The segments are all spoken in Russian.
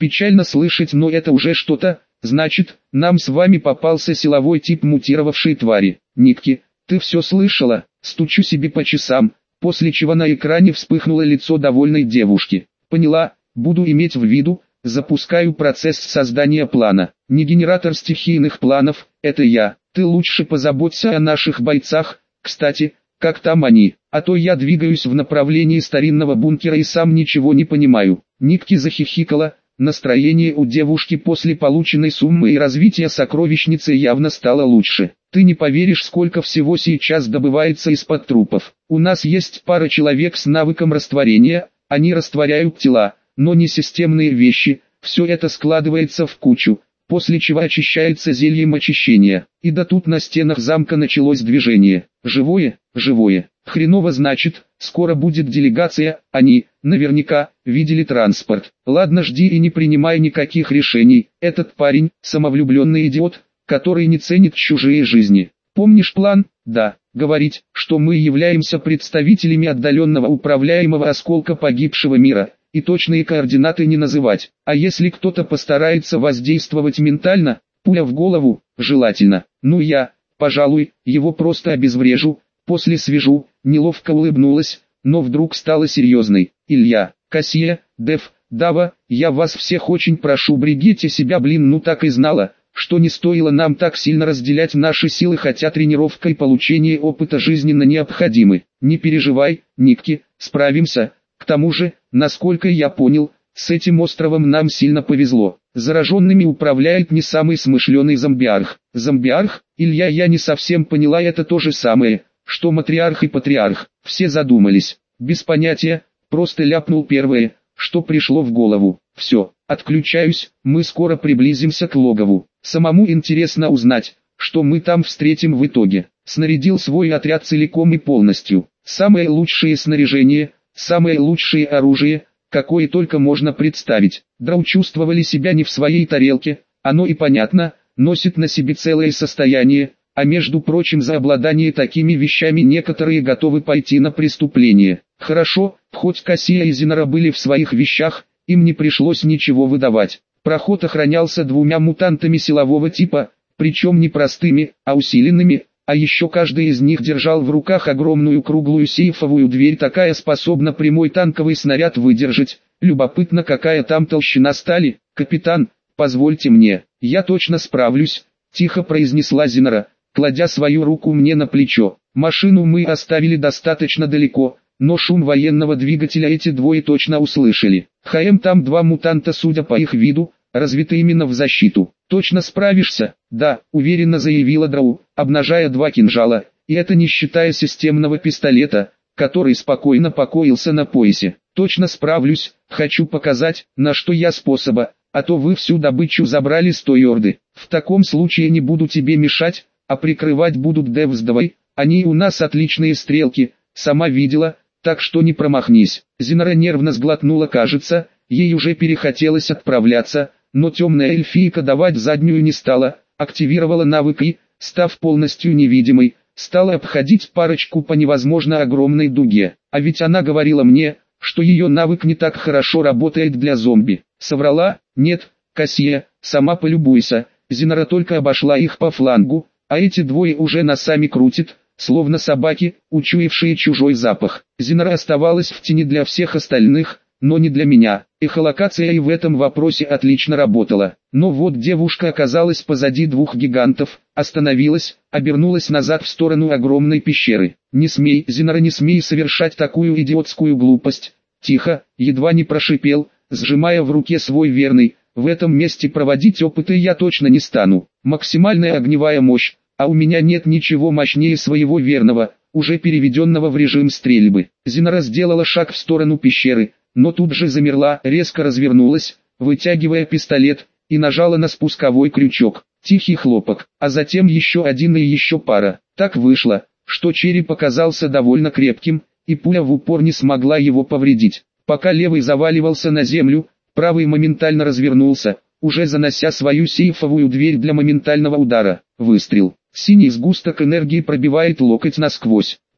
Печально слышать, но это уже что-то. Значит, нам с вами попался силовой тип мутировавшей твари. Никки, ты все слышала? Стучу себе по часам, после чего на экране вспыхнуло лицо довольной девушки. Поняла, буду иметь в виду. Запускаю процесс создания плана. Не генератор стихийных планов, это я. Ты лучше позаботься о наших бойцах. Кстати, как там они? А то я двигаюсь в направлении старинного бункера и сам ничего не понимаю. Никки захихикала. Настроение у девушки после полученной суммы и развития сокровищницы явно стало лучше. Ты не поверишь, сколько всего сейчас добывается из-под трупов. У нас есть пара человек с навыком растворения, они растворяют тела, но не системные вещи. Все это складывается в кучу, после чего очищается зельем очищения. И да тут на стенах замка началось движение. Живое, живое. Хреново значит, скоро будет делегация, они, наверняка, видели транспорт. Ладно, жди и не принимай никаких решений. Этот парень, самовлюбленный идиот, который не ценит чужие жизни. Помнишь план? Да. Говорить, что мы являемся представителями отдаленного управляемого осколка погибшего мира, и точные координаты не называть. А если кто-то постарается воздействовать ментально, пуля в голову, желательно. Ну я, пожалуй, его просто обезврежу, после свяжу. Неловко улыбнулась, но вдруг стала серьезной. Илья, Кассия, Дев, Дава, я вас всех очень прошу, берегите себя, блин, ну так и знала, что не стоило нам так сильно разделять наши силы, хотя тренировка и получение опыта жизненно необходимы. Не переживай, Никки, справимся. К тому же, насколько я понял, с этим островом нам сильно повезло. Зараженными управляет не самый смышленый зомбиарх. Зомбиарх? Илья, я не совсем поняла, это то же самое, что матриарх и патриарх. Все задумались. Без понятия, просто ляпнул первое, что пришло в голову. Все, отключаюсь, мы скоро приблизимся к логову. Самому интересно узнать, что мы там встретим в итоге. Снарядил свой отряд целиком и полностью. Самое лучшее снаряжение, самое лучшее оружие, какое только можно представить. Драу чувствовали себя не в своей тарелке, оно и понятно, носит на себе целое состояние. А между прочим, за обладание такими вещами некоторые готовы пойти на преступление. Хорошо, хоть Кассия и Зинара были в своих вещах, им не пришлось ничего выдавать. Проход охранялся двумя мутантами силового типа, причем не простыми, а усиленными, а еще каждый из них держал в руках огромную круглую сейфовую дверь, такая способна прямой танковый снаряд выдержать. Любопытно, какая там толщина стали. Капитан, позвольте мне, я точно справлюсь, тихо произнесла Зинара, кладя свою руку мне на плечо. Машину мы оставили достаточно далеко, но шум военного двигателя эти двое точно услышали. Там два мутанта, судя по их виду, развиты именно в защиту. Точно справишься? Да, уверенно заявила Драу, обнажая два кинжала, и это не считая системного пистолета, который спокойно покоился на поясе. Точно справлюсь, хочу показать, на что я способа, а то вы всю добычу забрали с той орды. В таком случае не буду тебе мешать, а прикрывать будут Дев с Давой, они у нас отличные стрелки, сама видела, так что не промахнись. Зинара нервно сглотнула, кажется, ей уже перехотелось отправляться, но темная эльфийка давать заднюю не стала, активировала навык и, став полностью невидимой, стала обходить парочку по невозможно огромной дуге. А ведь она говорила мне, что ее навык не так хорошо работает для зомби. Соврала? Нет, Кассия, сама полюбуйся. Зинара только обошла их по флангу, а эти двое уже носами крутят, словно собаки, учуявшие чужой запах. Зинара оставалась в тени для всех остальных, но не для меня. Эхолокация и в этом вопросе отлично работала. Но вот девушка оказалась позади двух гигантов, остановилась, обернулась назад в сторону огромной пещеры. «Не смей, Зинара, не смей совершать такую идиотскую глупость!» Тихо, едва не прошипел, сжимая в руке свой верный. «В этом месте проводить опыты я точно не стану. Максимальная огневая мощь, а у меня нет ничего мощнее своего верного, уже переведенного в режим стрельбы». Зинара сделала шаг в сторону пещеры, но тут же замерла, резко развернулась, вытягивая пистолет, и нажала на спусковой крючок. Тихий хлопок, а затем еще один и еще пара. Так вышло, что череп оказался довольно крепким, и пуля в упор не смогла его повредить. Пока левый заваливался на землю, правый моментально развернулся, уже занося свою сейфовую дверь для моментального удара. Выстрел. Синий сгусток энергии пробивает локоть насквозь.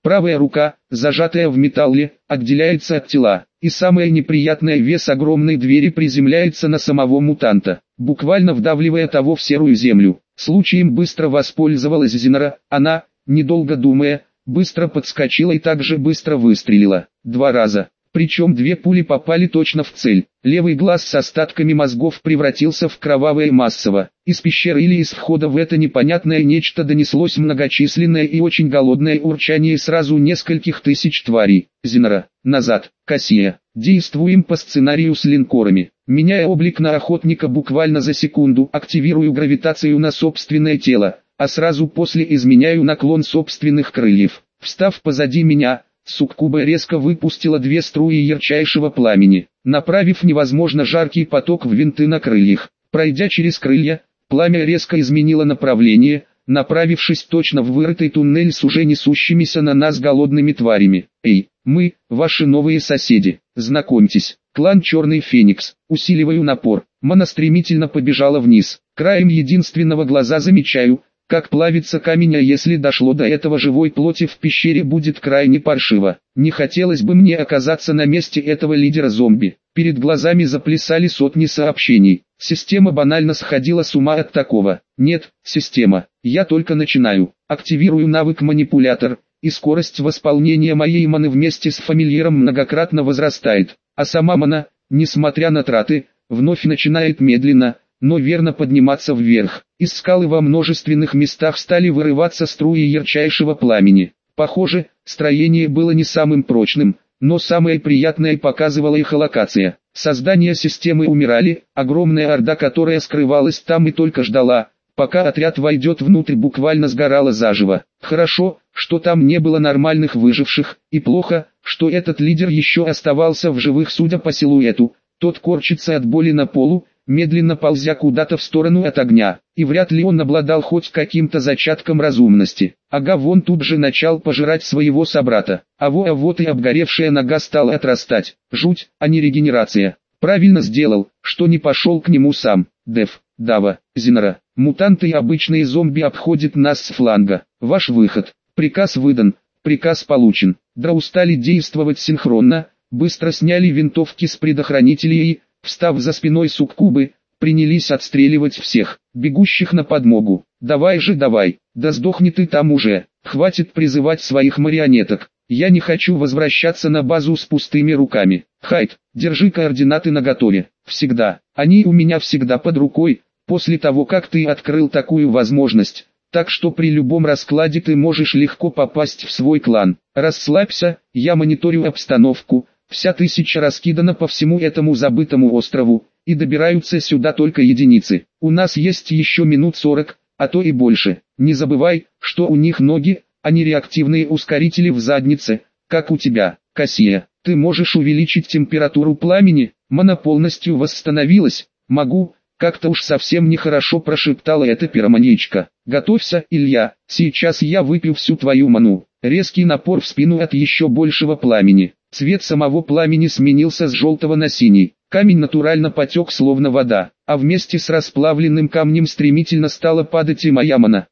Правая рука, зажатая в металле, отделяется от тела, и самое неприятное, вес огромной двери приземляется на самого мутанта, буквально вдавливая того в серую землю. Случаем быстро воспользовалась Зинора, она, недолго думая, быстро подскочила и также быстро выстрелила, 2 раза. Причем 2 пули попали точно в цель. Левый глаз с остатками мозгов превратился в кровавое массово. Из пещеры или из входа в это непонятное нечто донеслось многочисленное и очень голодное урчание сразу нескольких тысяч тварей. Зинора, назад, Кассия. Действуем по сценарию с линкорами. Меняя облик на охотника буквально за секунду, активирую гравитацию на собственное тело, а сразу после изменяю наклон собственных крыльев. Встав позади меня, суккуба резко выпустила 2 струи ярчайшего пламени, направив невозможно жаркий поток в винты на крыльях. Пройдя через крылья, пламя резко изменило направление, направившись точно в вырытый туннель с уже несущимися на нас голодными тварями. «Эй, мы, ваши новые соседи, знакомьтесь, клан Черный Феникс». Усиливаю напор, Мана стремительно побежала вниз. Краем единственного глаза замечаю, как плавится камень, а если дошло до этого живой плоти в пещере будет крайне паршиво. Не хотелось бы мне оказаться на месте этого лидера зомби. Перед глазами заплясали сотни сообщений. Система банально сходила с ума от такого. Нет, система, я только начинаю. Активирую навык манипулятор, и скорость восполнения моей маны вместе с фамильяром многократно возрастает. А сама мана, несмотря на траты, вновь начинает медленно, но верно подниматься вверх. Из скалы во множественных местах стали вырываться струи ярчайшего пламени. Похоже, строение было не самым прочным, но самое приятное показывала эхолокация. Создания системы умирали, огромная орда, которая скрывалась там и только ждала, пока отряд войдет внутрь, буквально сгорала заживо. Хорошо, что там не было нормальных выживших, и плохо, что этот лидер еще оставался в живых. Судя по силуэту, тот корчится от боли на полу, медленно ползя куда-то в сторону от огня, и вряд ли он обладал хоть каким-то зачатком разумности. Ага, вон тут же начал пожирать своего собрата, а вот и обгоревшая нога стала отрастать. Жуть, а не регенерация. Правильно сделал, что не пошел к нему сам. Дев, Дава, Зинора, мутанты и обычные зомби обходят нас с фланга. Ваш выход. Приказ выдан, приказ получен. Дра устали действовать синхронно, быстро сняли винтовки с предохранителей и, встав за спиной суккубы, принялись отстреливать всех, бегущих на подмогу. «Давай же, давай, да сдохни ты там уже, хватит призывать своих марионеток, я не хочу возвращаться на базу с пустыми руками. Хайд, держи координаты наготове, всегда, они у меня всегда под рукой, после того как ты открыл такую возможность, так что при любом раскладе ты можешь легко попасть в свой клан. Расслабься, я мониторю обстановку». Вся 1000 раскидана по всему этому забытому острову, и добираются сюда только единицы. У нас есть еще минут 40, а то и больше. Не забывай, что у них ноги, а не реактивные ускорители в заднице, как у тебя. Кассия, ты можешь увеличить температуру пламени? Мана полностью восстановилась. Могу, как-то уж совсем нехорошо прошептала эта пироманьячка. Готовься, Илья, сейчас я выпью всю твою ману. Резкий напор в спину от еще большего пламени. Цвет самого пламени сменился с желтого на синий. Камень натурально потек словно вода, а вместе с расплавленным камнем стремительно стала падать и моя мана.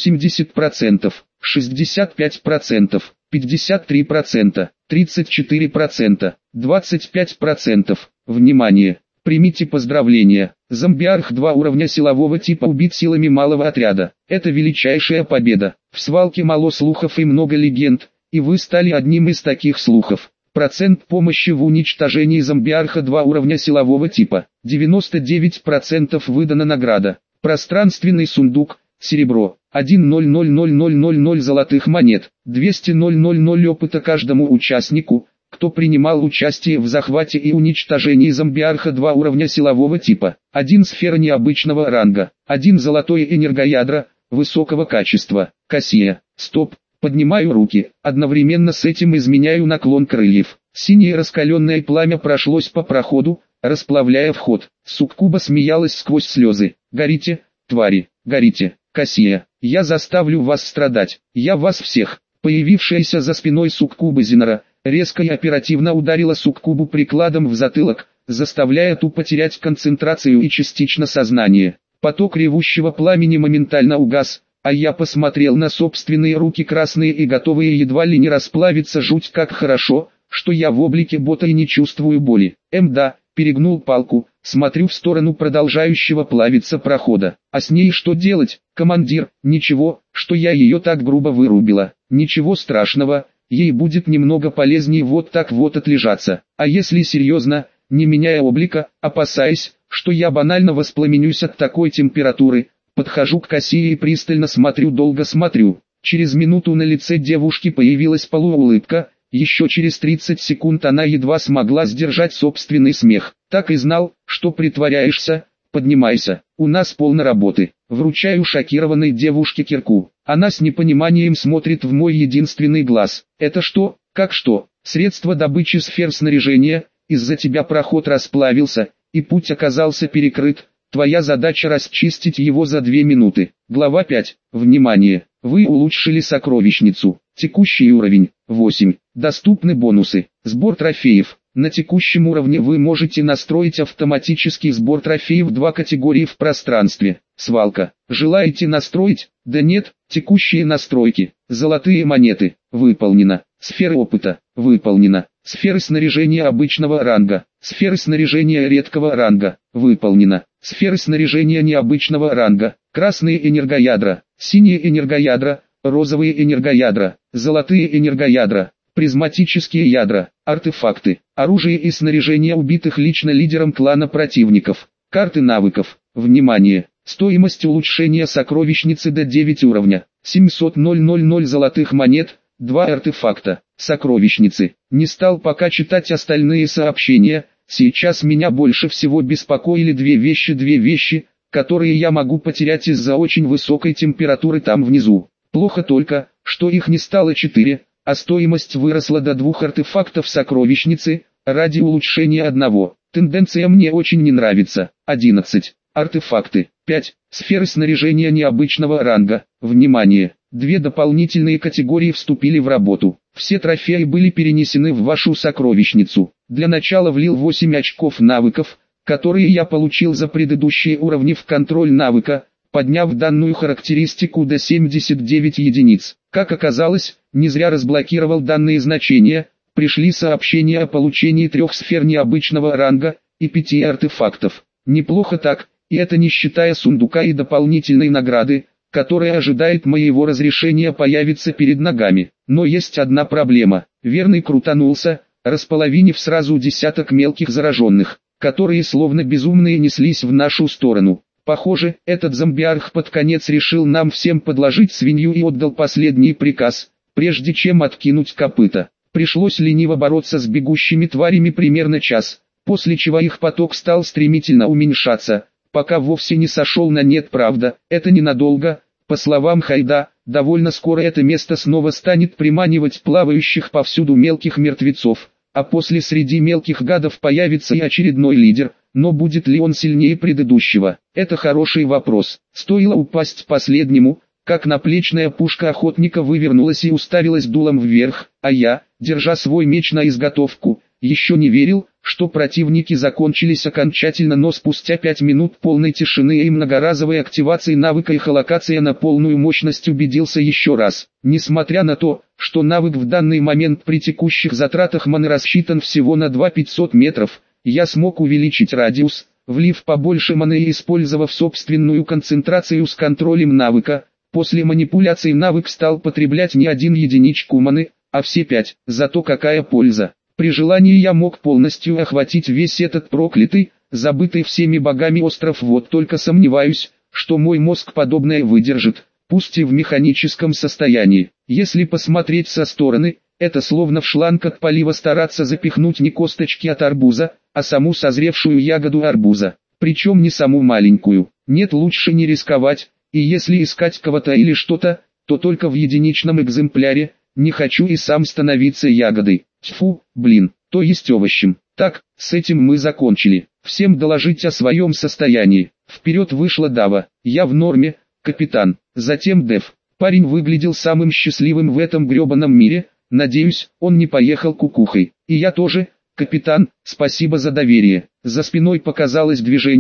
80%, 65%, 53%, 34%, 25%. Внимание! Примите поздравления. Зомбиарх 2 уровня силового типа убит силами малого отряда. Это величайшая победа. В свалке мало слухов и много легенд, и вы стали одним из таких слухов. Процент помощи в уничтожении зомбиарха 2 уровня силового типа. 99% выдана награда. Пространственный сундук, серебро. 1,00000 золотых монет. 200,000 опыта каждому участнику, кто принимал участие в захвате и уничтожении зомбиарха 2 уровня силового типа. 1 сфера необычного ранга. 1 золотое энергоядро, высокого качества. Кассия. Стоп. Поднимаю руки, одновременно с этим изменяю наклон крыльев. Синее раскаленное пламя прошлось по проходу, расплавляя вход. Суккуба смеялась сквозь слезы. «Горите, твари, горите, Кассия, я заставлю вас страдать, я вас всех». Появившаяся за спиной суккубы Зинора, резко и оперативно ударила суккубу прикладом в затылок, заставляя ту потерять концентрацию и частично сознание. Поток ревущего пламени моментально угас, А я посмотрел на собственные руки, красные и готовые едва ли не расплавиться. Жуть как хорошо, что я в облике бота и не чувствую боли. Да, перегнул палку, смотрю в сторону продолжающего плавиться прохода. А с ней что делать, командир? Ничего, что я ее так грубо вырубила. Ничего страшного, ей будет немного полезнее вот так вот отлежаться. А если серьезно, не меняя облика, опасаясь, что я банально воспламенюсь от такой температуры, подхожу к кассе и пристально смотрю, долго смотрю. Через минуту на лице девушки появилась полуулыбка, еще через 30 секунд она едва смогла сдержать собственный смех. Так и знал, что притворяешься, поднимайся, у нас полно работы. Вручаю шокированной девушке кирку. Она с непониманием смотрит в мой единственный глаз. Это что, как что? Средство добычи сфер снаряжения, из-за тебя проход расплавился, и путь оказался перекрыт. Твоя задача расчистить его за 2 минуты. Глава 5. Внимание! Вы улучшили сокровищницу. Текущий уровень 8. Доступны бонусы. Сбор трофеев. На текущем уровне вы можете настроить автоматический сбор трофеев 2 категории в пространстве. Свалка. Желаете настроить? Да нет, текущие настройки. Золотые монеты. Выполнено. Сферы опыта. Выполнено. Сферы снаряжения обычного ранга. Сферы снаряжения редкого ранга. Выполнено. Сферы снаряжения необычного ранга. Красные энергоядра, синие энергоядра, розовые энергоядра, золотые энергоядра, призматические ядра, артефакты, оружие и снаряжение убитых лично лидером клана противников. Карты навыков. Внимание! Стоимость улучшения сокровищницы до 9 уровня. 700 000 золотых монет. 2 артефакта. Сокровищницы. Не стал пока читать остальные сообщения. Сейчас меня больше всего беспокоили две вещи, которые я могу потерять из-за очень высокой температуры там внизу. Плохо только, что их не стало 4, а стоимость выросла до 2 артефактов сокровищницы, ради улучшения одного. Тенденция мне очень не нравится. 11. Артефакты. 5. Сферы снаряжения необычного ранга. Внимание! 2 дополнительные категории вступили в работу. Все трофеи были перенесены в вашу сокровищницу. Для начала влил 8 очков навыков, которые я получил за предыдущие уровни в контроль навыка, подняв данную характеристику до 79 единиц. Как оказалось, не зря разблокировал данные значения. Пришли сообщения о получении 3 сфер необычного ранга и 5 артефактов. Неплохо так, и это не считая сундука и дополнительной награды, которая ожидает моего разрешения появиться перед ногами. Но есть одна проблема. Верный крутанулся, располовинив сразу десяток мелких зараженных, которые словно безумные неслись в нашу сторону. Похоже, этот зомбиарх под конец решил нам всем подложить свинью и отдал последний приказ, прежде чем откинуть копыта. Пришлось лениво бороться с бегущими тварями примерно час, после чего их поток стал стремительно уменьшаться, пока вовсе не сошел на нет. Правда, это ненадолго. По словам Хайда, довольно скоро это место снова станет приманивать плавающих повсюду мелких мертвецов, а после среди мелких гадов появится и очередной лидер, но будет ли он сильнее предыдущего? Это хороший вопрос. Стоило упасть последнему, как наплечная пушка охотника вывернулась и уставилась дулом вверх, а я, держа свой меч на изготовку, еще не верил, что противники закончились окончательно, но спустя 5 минут полной тишины и многоразовой активации навыка эхолокация на полную мощность убедился еще раз. Несмотря на то, что навык в данный момент при текущих затратах маны рассчитан всего на 2500 метров, я смог увеличить радиус, влив побольше маны и использовав собственную концентрацию с контролем навыка. После манипуляции навык стал потреблять не 1 единичку маны, а все 5. Зато какая польза! При желании я мог полностью охватить весь этот проклятый, забытый всеми богами остров. Вот только сомневаюсь, что мой мозг подобное выдержит, пусть и в механическом состоянии. Если посмотреть со стороны, это словно в шланг от полива стараться запихнуть не косточки от арбуза, а саму созревшую ягоду арбуза. Причем не саму маленькую. Нет, лучше не рисковать, и если искать кого-то или что-то, то только в единичном экземпляре. Не хочу и сам становиться ягодой. Тьфу, блин, то есть овощем. Так, с этим мы закончили. Всем доложить о своем состоянии. Вперед вышла Дава. Я в норме, капитан. Затем Дев. Парень выглядел самым счастливым в этом гребаном мире. Надеюсь, он не поехал кукухой. И я тоже, капитан, спасибо за доверие. За спиной показалось движение,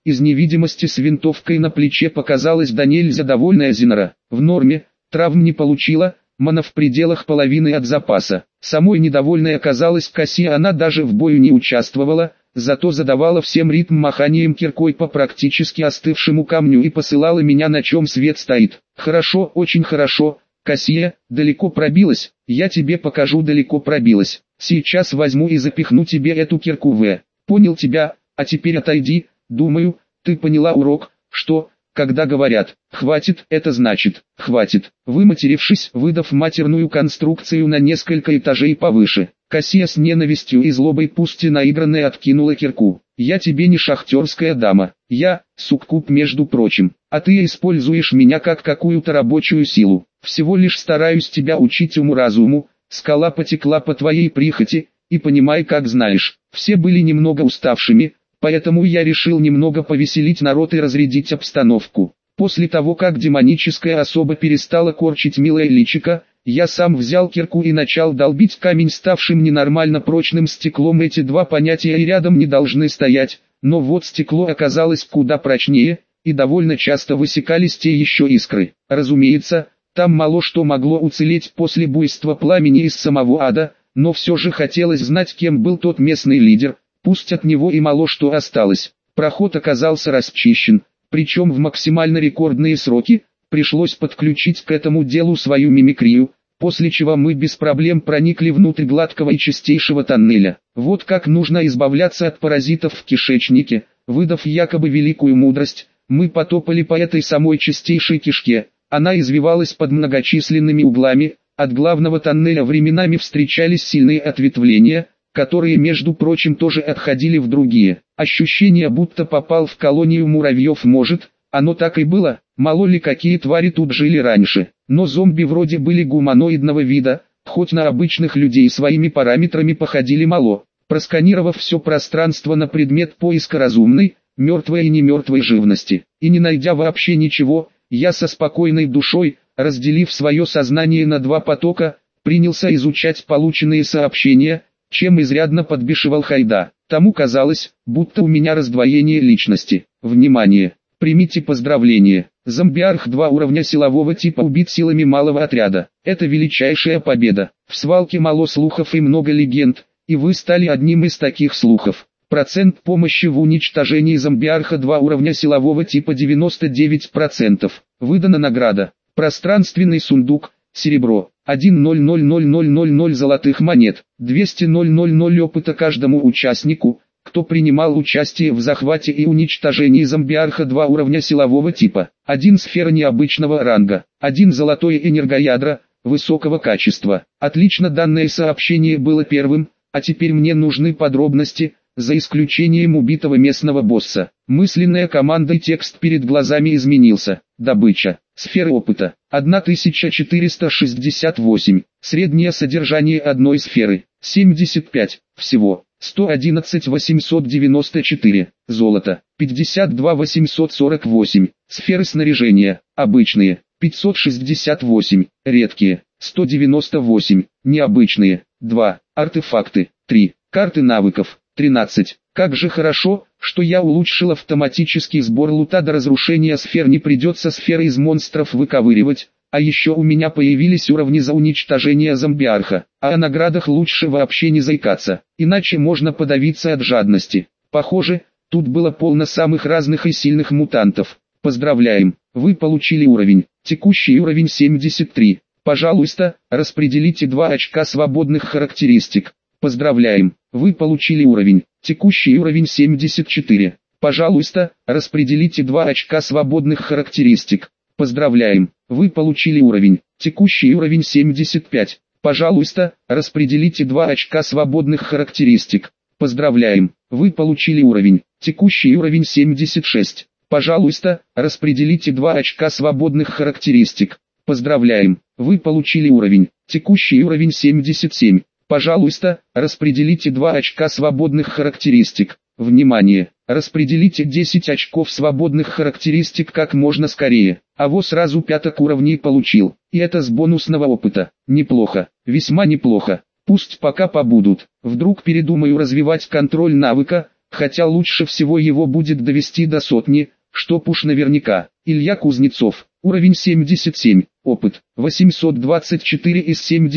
из невидимости с винтовкой на плече показалась да нельзя довольная Зинора. В норме, травм не получила, мана в пределах половины от запаса. Самой недовольной оказалась Кассия, она даже в бою не участвовала, зато задавала всем ритм маханием киркой по практически остывшему камню и посылала меня на чем свет стоит. Хорошо, очень хорошо, Кассия, далеко пробилась, я тебе покажу, далеко пробилась. Сейчас возьму и запихну тебе эту кирку в. Понял тебя, а теперь отойди, думаю, ты поняла урок, что, когда говорят «хватит», это значит «хватит». Выматерившись, выдав матерную конструкцию на несколько этажей повыше, Кассия с ненавистью и злобой пусть и наигранной откинула кирку. «Я тебе не шахтерская дама, я, суккуб между прочим, а ты используешь меня как какую-то рабочую силу. Всего лишь стараюсь тебя учить уму-разуму, скала потекла по твоей прихоти, и понимай, как знаешь». Все были немного уставшими, поэтому я решил немного повеселить народ и разрядить обстановку. После того, как демоническая особа перестала корчить милое личико, я сам взял кирку и начал долбить камень ставшим ненормально прочным стеклом. Эти два понятия и рядом не должны стоять, но вот стекло оказалось куда прочнее, и довольно часто высекались те еще искры. Разумеется, там мало что могло уцелеть после буйства пламени из самого ада, но все же хотелось знать, кем был тот местный лидер, пусть от него и мало что осталось. Проход оказался расчищен, причем в максимально рекордные сроки. Пришлось подключить к этому делу свою мимикрию, после чего мы без проблем проникли внутрь гладкого и чистейшего тоннеля. Вот как нужно избавляться от паразитов в кишечнике. Выдав якобы великую мудрость, мы потопали по этой самой чистейшей кишке. Она извивалась под многочисленными углами, от главного тоннеля временами встречались сильные ответвления, которые, между прочим, тоже отходили в другие. Ощущение, будто попал в колонию муравьев, может, оно так и было, мало ли какие твари тут жили раньше. Но зомби вроде были гуманоидного вида, хоть на обычных людей своими параметрами походили мало. Просканировав все пространство на предмет поиска разумной, мертвой и немертвой живности, и не найдя вообще ничего, я со спокойной душой, разделив свое сознание на два потока, принялся изучать полученные сообщения, чем изрядно подбешивал Хайда. Тому казалось, будто у меня раздвоение личности. Внимание! Примите поздравление. Зомбиарх 2 уровня силового типа убит силами малого отряда. Это величайшая победа. В свалке мало слухов и много легенд, и вы стали одним из таких слухов. Процент помощи в уничтожении зомбиарха 2 уровня силового типа 99%. Выдана награда. Пространственный сундук, серебро, 1,00000 золотых монет, 200,000 опыта каждому участнику, кто принимал участие в захвате и уничтожении зомбиарха 2 уровня силового типа, 1 сфера необычного ранга, 1 золотое энергоядро, высокого качества. Отлично, данное сообщение было первым, а теперь мне нужны подробности, за исключением убитого местного босса. Мысленная команда и текст перед глазами изменился. Добыча. Сфера опыта. 1468. Среднее содержание одной сферы. 75. Всего. 111 894. Золото. 52 848. Сферы снаряжения. Обычные. 568. Редкие. 198. Необычные. 2. Артефакты. 3. Карты навыков. 13. Как же хорошо, что я улучшил автоматический сбор лута, до разрушения сфер не придется сферы из монстров выковыривать, а еще у меня появились уровни за уничтожение зомбиарха, а о наградах лучше вообще не заикаться, иначе можно подавиться от жадности. Похоже, тут было полно самых разных и сильных мутантов. Поздравляем, вы получили уровень, текущий уровень 73. Пожалуйста, распределите 2 очка свободных характеристик. Поздравляем, вы получили уровень, текущий уровень 74. Пожалуйста, распределите 2 очка свободных характеристик. Поздравляем, вы получили уровень, текущий уровень 75. Пожалуйста, распределите 2 очка свободных характеристик. Поздравляем, вы получили уровень, текущий уровень 76. Пожалуйста, распределите 2 очка свободных характеристик. Поздравляем, вы получили уровень, текущий уровень 77. Пожалуйста, распределите 2 очка свободных характеристик. Внимание! Распределите 10 очков свободных характеристик как можно скорее. Аво сразу 5 уровней получил. И это с бонусного опыта. Неплохо, весьма неплохо. Пусть пока побудут. Вдруг передумаю развивать контроль навыка, хотя лучше всего его будет довести до сотни, чтоб уж наверняка. Илья Кузнецов, уровень 77, опыт 824 из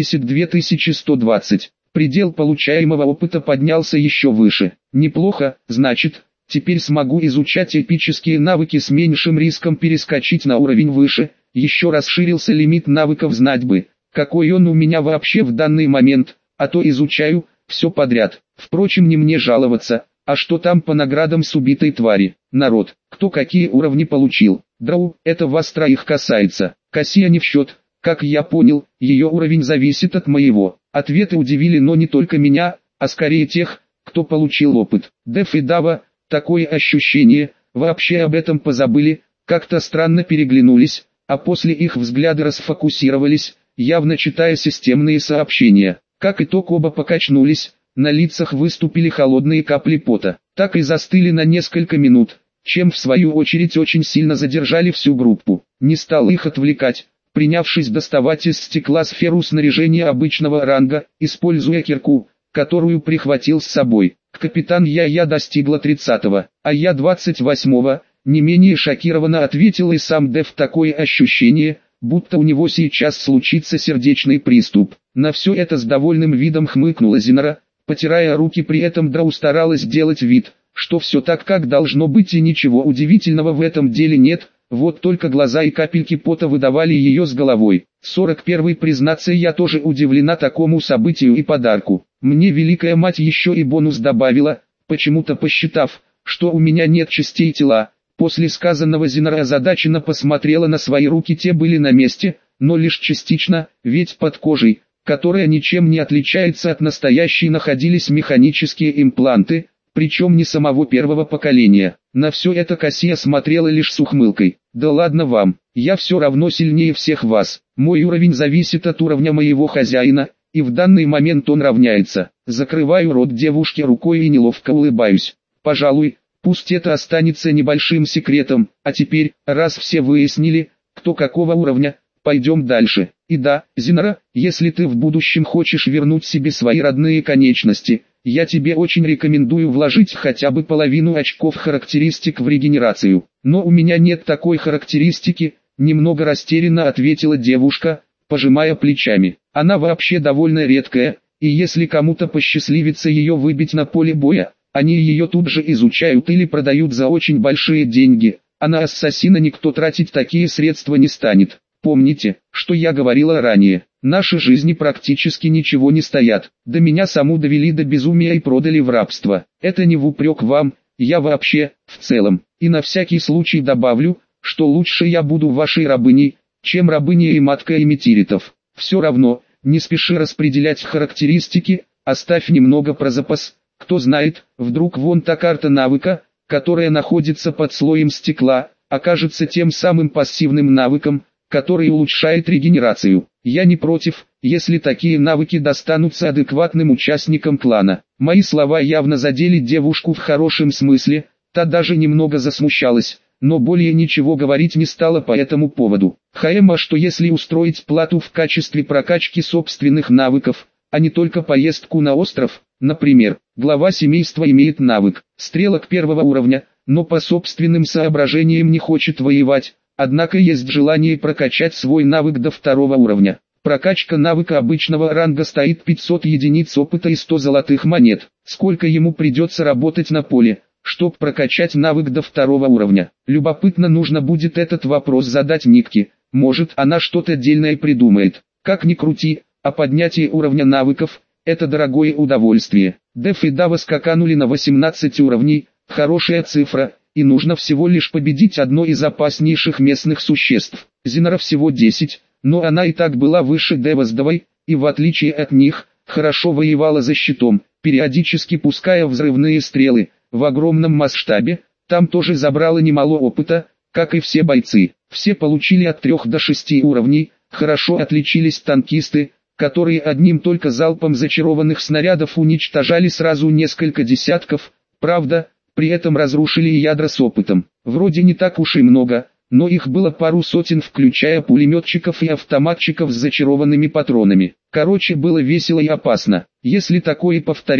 72 120. Предел получаемого опыта поднялся еще выше. Неплохо, значит, теперь смогу изучать эпические навыки с меньшим риском перескочить на уровень выше. Еще расширился лимит навыков, знать бы, какой он у меня вообще в данный момент, а то изучаю все подряд. Впрочем, не мне жаловаться, а что там по наградам с убитой твари? Народ, кто какие уровни получил? Драу, это вас троих касается. Кассия не в счет, как я понял, ее уровень зависит от моего. Ответы удивили, но не только меня, а скорее тех, кто получил опыт. Деф и Дава, такое ощущение, вообще об этом позабыли, как-то странно переглянулись, а после их взгляды расфокусировались, явно читая системные сообщения. Как итог, оба покачнулись, на лицах выступили холодные капли пота, так и застыли на несколько минут, чем в свою очередь очень сильно задержали всю группу. Не стал их отвлекать, принявшись доставать из стекла сферу снаряжения обычного ранга, используя кирку, которую прихватил с собой. Капитан я достигла 30-го, а я 28-го, не менее шокированно ответил и сам Дев. Такое ощущение, будто у него сейчас случится сердечный приступ. На все это с довольным видом хмыкнула Зинара, потирая руки, при этом Драу старалась сделать вид, что все так, как должно быть, и ничего удивительного в этом деле нет. Вот только глаза и капельки пота выдавали ее с головой. 41-й, признаться, я тоже удивлена такому событию и подарку. Мне Великая Мать еще и бонус добавила, почему-то посчитав, что у меня нет частей тела. После сказанного Зинара озадаченно посмотрела на свои руки, те были на месте, но лишь частично, ведь под кожей, которая ничем не отличается от настоящей, находились механические импланты, причем не самого первого поколения. На все это Кассия смотрела лишь с ухмылкой. Да ладно вам, я все равно сильнее всех вас. Мой уровень зависит от уровня моего хозяина, и в данный момент он равняется. Закрываю рот девушке рукой и неловко улыбаюсь. Пожалуй, пусть это останется небольшим секретом, а теперь, раз все выяснили, кто какого уровня, пойдем дальше. И да, Зинара, если ты в будущем хочешь вернуть себе свои родные конечности, я тебе очень рекомендую вложить хотя бы половину очков характеристик в регенерацию. Но у меня нет такой характеристики, немного растерянно ответила девушка, пожимая плечами. Она вообще довольно редкая, и если кому-то посчастливится ее выбить на поле боя, они ее тут же изучают или продают за очень большие деньги, а на ассасина никто тратить такие средства не станет. Помните, что я говорила ранее, наши жизни практически ничего не стоят, да меня саму довели до безумия и продали в рабство. Это не в упрек вам, я вообще, в целом, и на всякий случай добавлю, что лучше я буду вашей рабыней, чем рабыней и маткой эмитиритов. Все равно, не спеши распределять характеристики, оставь немного про запас, кто знает, вдруг вон та карта навыка, которая находится под слоем стекла, окажется тем самым пассивным навыком, который улучшает регенерацию. Я не против, если такие навыки достанутся адекватным участникам клана. Мои слова явно задели девушку в хорошем смысле, та даже немного засмущалась, но более ничего говорить не стала по этому поводу. А что если устроить плату в качестве прокачки собственных навыков, а не только поездку на остров? Например, глава семейства имеет навык стрелок первого уровня, но по собственным соображениям не хочет воевать. Однако есть желание прокачать свой навык до второго уровня. Прокачка навыка обычного ранга стоит 500 единиц опыта и 100 золотых монет. Сколько ему придется работать на поле, чтобы прокачать навык до второго уровня? Любопытно, нужно будет этот вопрос задать Никке. Может, она что-то дельное придумает. Как ни крути, а поднятие уровня навыков – это дорогое удовольствие. Деф и Дава скаканули на 18 уровней, хорошая цифра. И нужно всего лишь победить одно из опаснейших местных существ. Зинара всего 10, но она и так была выше Дева с Давой, и в отличие от них, хорошо воевала за щитом, периодически пуская взрывные стрелы, в огромном масштабе. Там тоже забрала немало опыта, как и все бойцы. Все получили от 3 до 6 уровней, хорошо отличились танкисты, которые одним только залпом зачарованных снарядов уничтожали сразу несколько десятков, правда, при этом разрушили и ядра с опытом. Вроде не так уж и много, но их было пару сотен, включая пулеметчиков и автоматчиков с зачарованными патронами. Короче, было весело и опасно. Если такое повторять,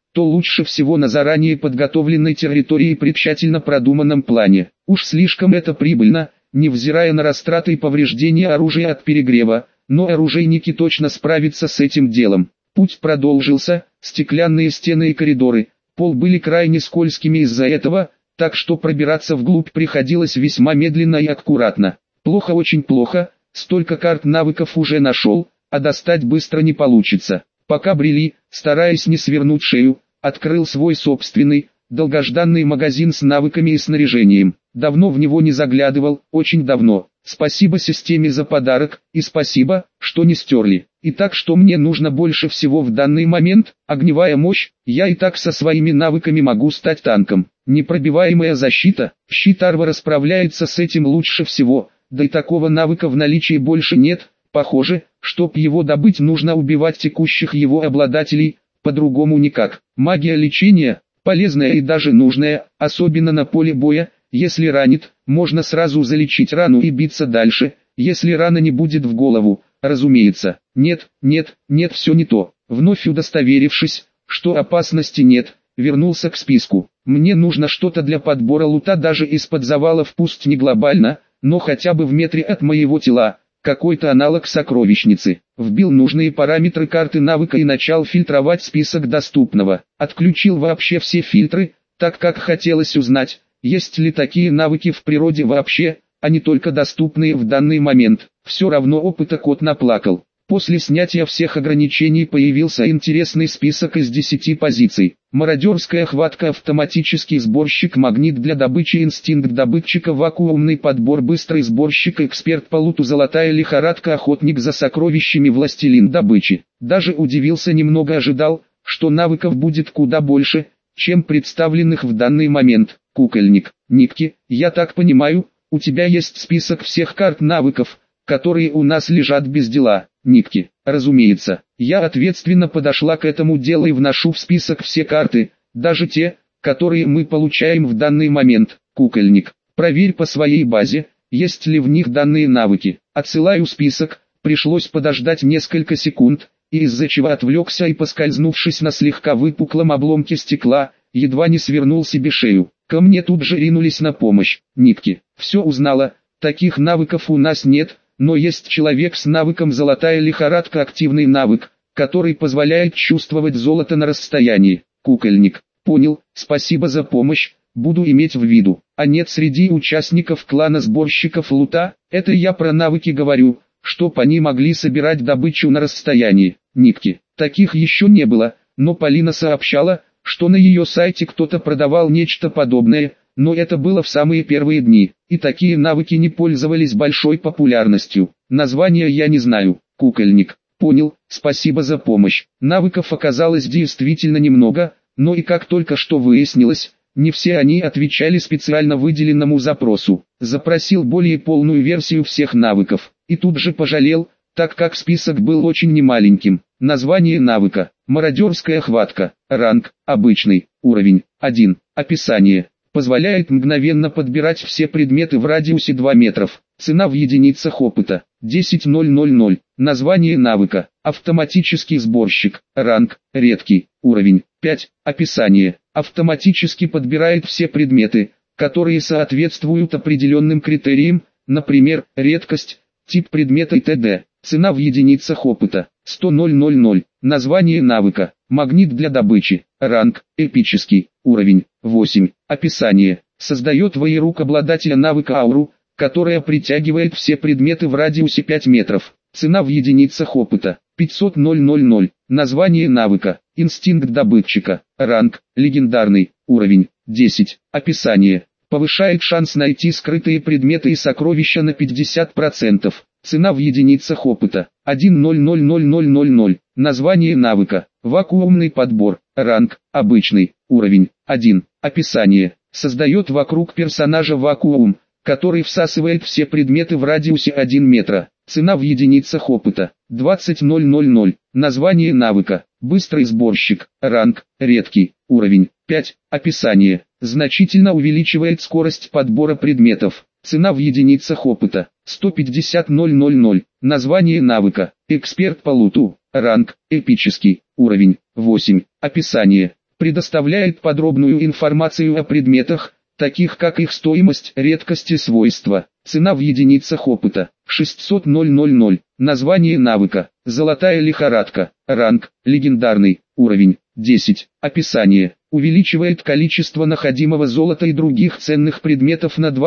то лучше всего на заранее подготовленной территории при тщательно продуманном плане. Уж слишком это прибыльно, невзирая на растраты и повреждения оружия от перегрева, но оружейники точно справятся с этим делом. Путь продолжился, стеклянные стены и коридоры, пол были крайне скользкими из-за этого, так что пробираться вглубь приходилось весьма медленно и аккуратно. Плохо, очень плохо, столько карт навыков уже нашел, а достать быстро не получится. Пока брели, стараясь не свернуть шею, открыл свой собственный, долгожданный магазин с навыками и снаряжением. Давно в него не заглядывал, очень давно. Спасибо системе за подарок, и спасибо, что не стерли. Итак, что мне нужно больше всего в данный момент? Огневая мощь. Я и так со своими навыками могу стать танком. Непробиваемая защита. Щит Арвара справляется с этим лучше всего, да и такого навыка в наличии больше нет. Похоже, чтоб его добыть, нужно убивать текущих его обладателей, по-другому никак. Магия лечения, полезная и даже нужная, особенно на поле боя. Если ранит, можно сразу залечить рану и биться дальше, если рана не будет в голову, разумеется. Нет, все не то. Вновь удостоверившись, что опасности нет, вернулся к списку. Мне нужно что-то для подбора лута даже из-под завалов, пусть не глобально, но хотя бы в метре от моего тела. Какой-то аналог сокровищницы. Вбил нужные параметры карты навыка и начал фильтровать список доступного. Отключил вообще все фильтры, так как хотелось узнать, есть ли такие навыки в природе вообще, а не только доступные в данный момент. Все равно опыта кот наплакал. После снятия всех ограничений появился интересный список из 10 позиций. Мародерская хватка, автоматический сборщик, магнит для добычи, инстинкт добытчика, вакуумный подбор, быстрый сборщик, эксперт по луту, золотая лихорадка, охотник за сокровищами, властелин добычи. Даже удивился, немного ожидал, что навыков будет куда больше, чем представленных в данный момент. Кукольник. Никки, я так понимаю, у тебя есть список всех карт навыков, которые у нас лежат без дела. Никки, разумеется, я ответственно подошла к этому делу и вношу в список все карты, даже те, которые мы получаем в данный момент. Кукольник, проверь по своей базе, есть ли в них данные навыки. Отсылаю список, пришлось подождать несколько секунд, и из-за чего отвлекся и, поскользнувшись на слегка выпуклом обломке стекла, едва не свернул себе шею. Ко мне тут же ринулись на помощь. Никки, все узнала, таких навыков у нас нет, но есть человек с навыком золотая лихорадка, активный навык, который позволяет чувствовать золото на расстоянии. Кукольник, понял, спасибо за помощь, буду иметь в виду. А нет среди участников клана сборщиков лута, это я про навыки говорю, чтоб они могли собирать добычу на расстоянии. Никки, таких еще не было, но Полина сообщала, что на ее сайте кто-то продавал нечто подобное, но это было в самые первые дни, и такие навыки не пользовались большой популярностью. Название я не знаю. Кукольник, понял, спасибо за помощь. Навыков оказалось действительно немного, но и как только что выяснилось, не все они отвечали специально выделенному запросу. Запросил более полную версию всех навыков, и тут же пожалел, так как список был очень немаленьким. Название навыка: мародерская хватка, ранг, обычный, уровень 1, описание: позволяет мгновенно подбирать все предметы в радиусе 2 метров, цена в единицах опыта, 10.000, название навыка: автоматический сборщик, ранг, редкий, уровень 5, описание: автоматически подбирает все предметы, которые соответствуют определенным критериям, например, редкость, тип предмета и т.д. Цена в единицах опыта, 100.000. Название навыка: магнит для добычи, ранг, эпический, уровень 8. Описание: создает воерук обладателя навыка ауру, которая притягивает все предметы в радиусе 5 метров. Цена в единицах опыта, 500.000. Название навыка: инстинкт добытчика, ранг, легендарный, уровень 10. Описание: повышает шанс найти скрытые предметы и сокровища на 50%. Цена в единицах опыта, 1.00000. Название навыка: вакуумный подбор, ранг, обычный, уровень 1. Описание: создает вокруг персонажа вакуум, который всасывает все предметы в радиусе 1 метра. Цена в единицах опыта, 20.000. Название навыка: быстрый сборщик, ранг, редкий, уровень 5. Описание: значительно увеличивает скорость подбора предметов. Цена в единицах опыта, 150.000. Название навыка: эксперт по луту, ранг, эпический, уровень 8. Описание: Предоставляет подробную информацию о предметах, таких как их стоимость, редкость и свойства. Цена в единицах опыта. 600 000. Название навыка. Золотая лихорадка. Ранг. Легендарный. Уровень. 10. Описание. Увеличивает количество находимого золота и других ценных предметов на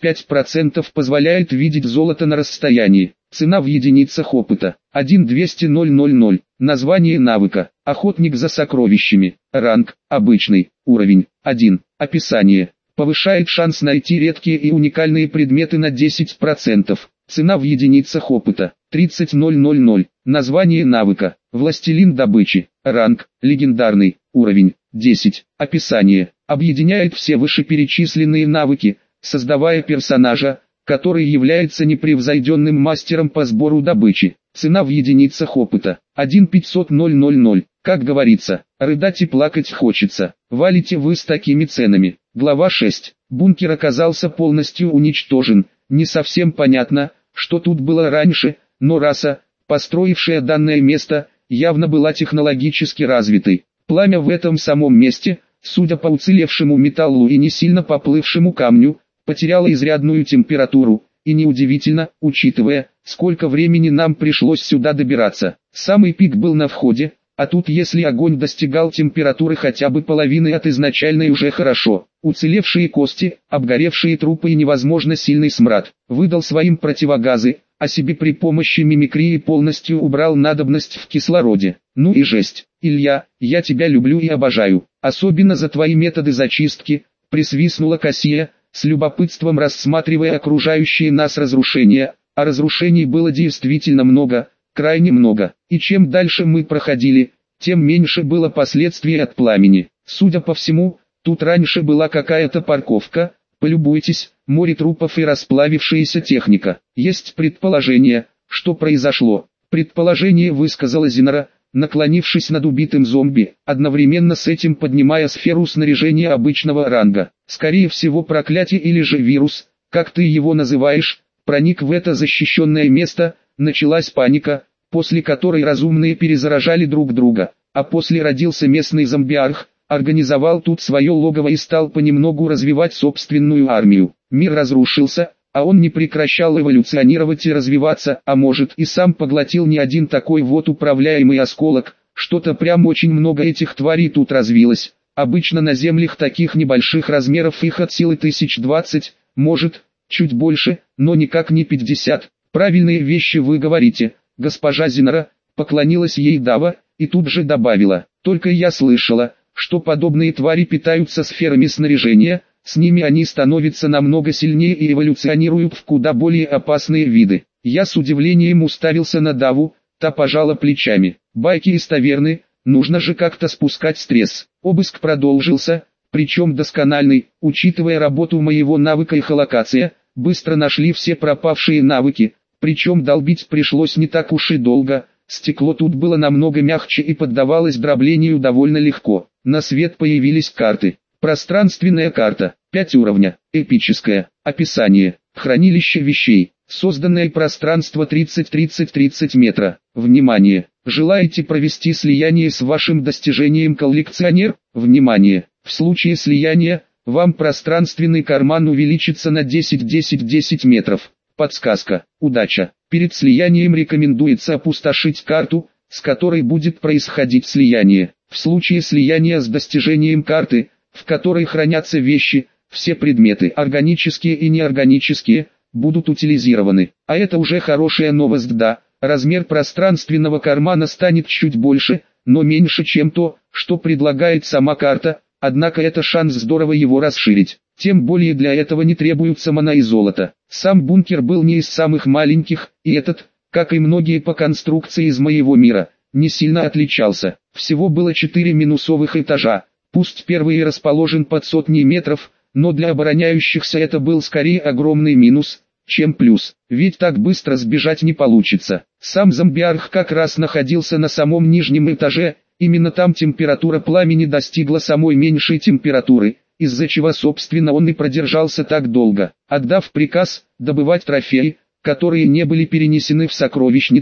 25%, позволяет видеть золото на расстоянии. Цена в единицах опыта. 1-200 000. Название навыка. Охотник за сокровищами. Ранг. Обычный. Уровень. 1. Описание. Повышает шанс найти редкие и уникальные предметы на 10%. Цена в единицах опыта. 30 000. Название навыка. Властелин добычи. Ранг. Легендарный. Уровень. 10. Описание. Объединяет все вышеперечисленные навыки, создавая персонажа, который является непревзойденным мастером по сбору добычи. Цена в единицах опыта. 1-500 000. Как говорится, рыдать и плакать хочется. Валите вы с такими ценами. Глава 6. Бункер оказался полностью уничтожен. Не совсем понятно, что тут было раньше, но раса, построившая данное место, явно была технологически развитой. Пламя в этом самом месте, судя по уцелевшему металлу и не сильно поплывшему камню, потеряло изрядную температуру, и неудивительно, учитывая, сколько времени нам пришлось сюда добираться. Самый пик был на входе, а тут если огонь достигал температуры хотя бы половины от изначальной, уже хорошо. Уцелевшие кости, обгоревшие трупы и невозможно сильный смрад. Выдал своим противогазы, а себе при помощи мимикрии полностью убрал надобность в кислороде. Ну и жесть. Илья, я тебя люблю и обожаю, особенно за твои методы зачистки, присвистнула Кассия, с любопытством рассматривая окружающие нас разрушения, а разрушений было действительно много, крайне много, и чем дальше мы проходили, тем меньше было последствий от пламени. Судя по всему, тут раньше была какая-то парковка, полюбуйтесь, море трупов и расплавившаяся техника. Есть предположение, что произошло. Предположение высказала Зинара, наклонившись над убитым зомби, одновременно с этим поднимая сферу снаряжения обычного ранга. Скорее всего проклятие или же вирус, как ты его называешь, проник в это защищенное место. Началась паника, после которой разумные перезаражали друг друга, а после родился местный зомбиарх, организовал тут свое логово и стал понемногу развивать собственную армию. Мир разрушился, а он не прекращал эволюционировать и развиваться, а может и сам поглотил не один такой вот управляемый осколок. Что-то прям очень много этих тварей тут развилось. Обычно на землях таких небольших размеров их от силы 1020, может, чуть больше, но никак не 50. Правильные вещи вы говорите, госпожа Зинара, поклонилась ей Дава, и тут же добавила, только я слышала, что подобные твари питаются сферами снаряжения, с ними они становятся намного сильнее и эволюционируют в куда более опасные виды. Я с удивлением уставился на Даву, та пожала плечами. Байки из таверны, нужно же как-то спускать стресс. Обыск продолжился, причем доскональный, учитывая работу моего навыка эхолокация, быстро нашли все пропавшие навыки. Причем долбить пришлось не так уж и долго, стекло тут было намного мягче и поддавалось дроблению довольно легко. На свет появились карты. Пространственная карта, 5 уровня, эпическая, описание, хранилище вещей, созданное пространство 30-30-30 метра. Внимание! Желаете провести слияние с вашим достижением коллекционер? Внимание! В случае слияния, вам пространственный карман увеличится на 10-10-10 метров. Подсказка. Удача. Перед слиянием рекомендуется опустошить карту, с которой будет происходить слияние. В случае слияния с достижением карты, в которой хранятся вещи, все предметы, органические и неорганические, будут утилизированы. А это уже хорошая новость, да. Размер пространственного кармана станет чуть больше, но меньше, чем то, что предлагает сама карта, однако это шанс здорово его расширить. Тем более для этого не требуются мана и золото. Сам бункер был не из самых маленьких, и этот, как и многие по конструкции из моего мира, не сильно отличался. Всего было 4 минусовых этажа. Пусть первый и расположен под сотни метров, но для обороняющихся это был скорее огромный минус, чем плюс. Ведь так быстро сбежать не получится. Сам зомбиарх как раз находился на самом нижнем этаже, именно там температура пламени достигла самой меньшей температуры, из-за чего собственно он и продержался так долго. Отдав приказ добывать трофеи, которые не были перенесены в сокровищницу,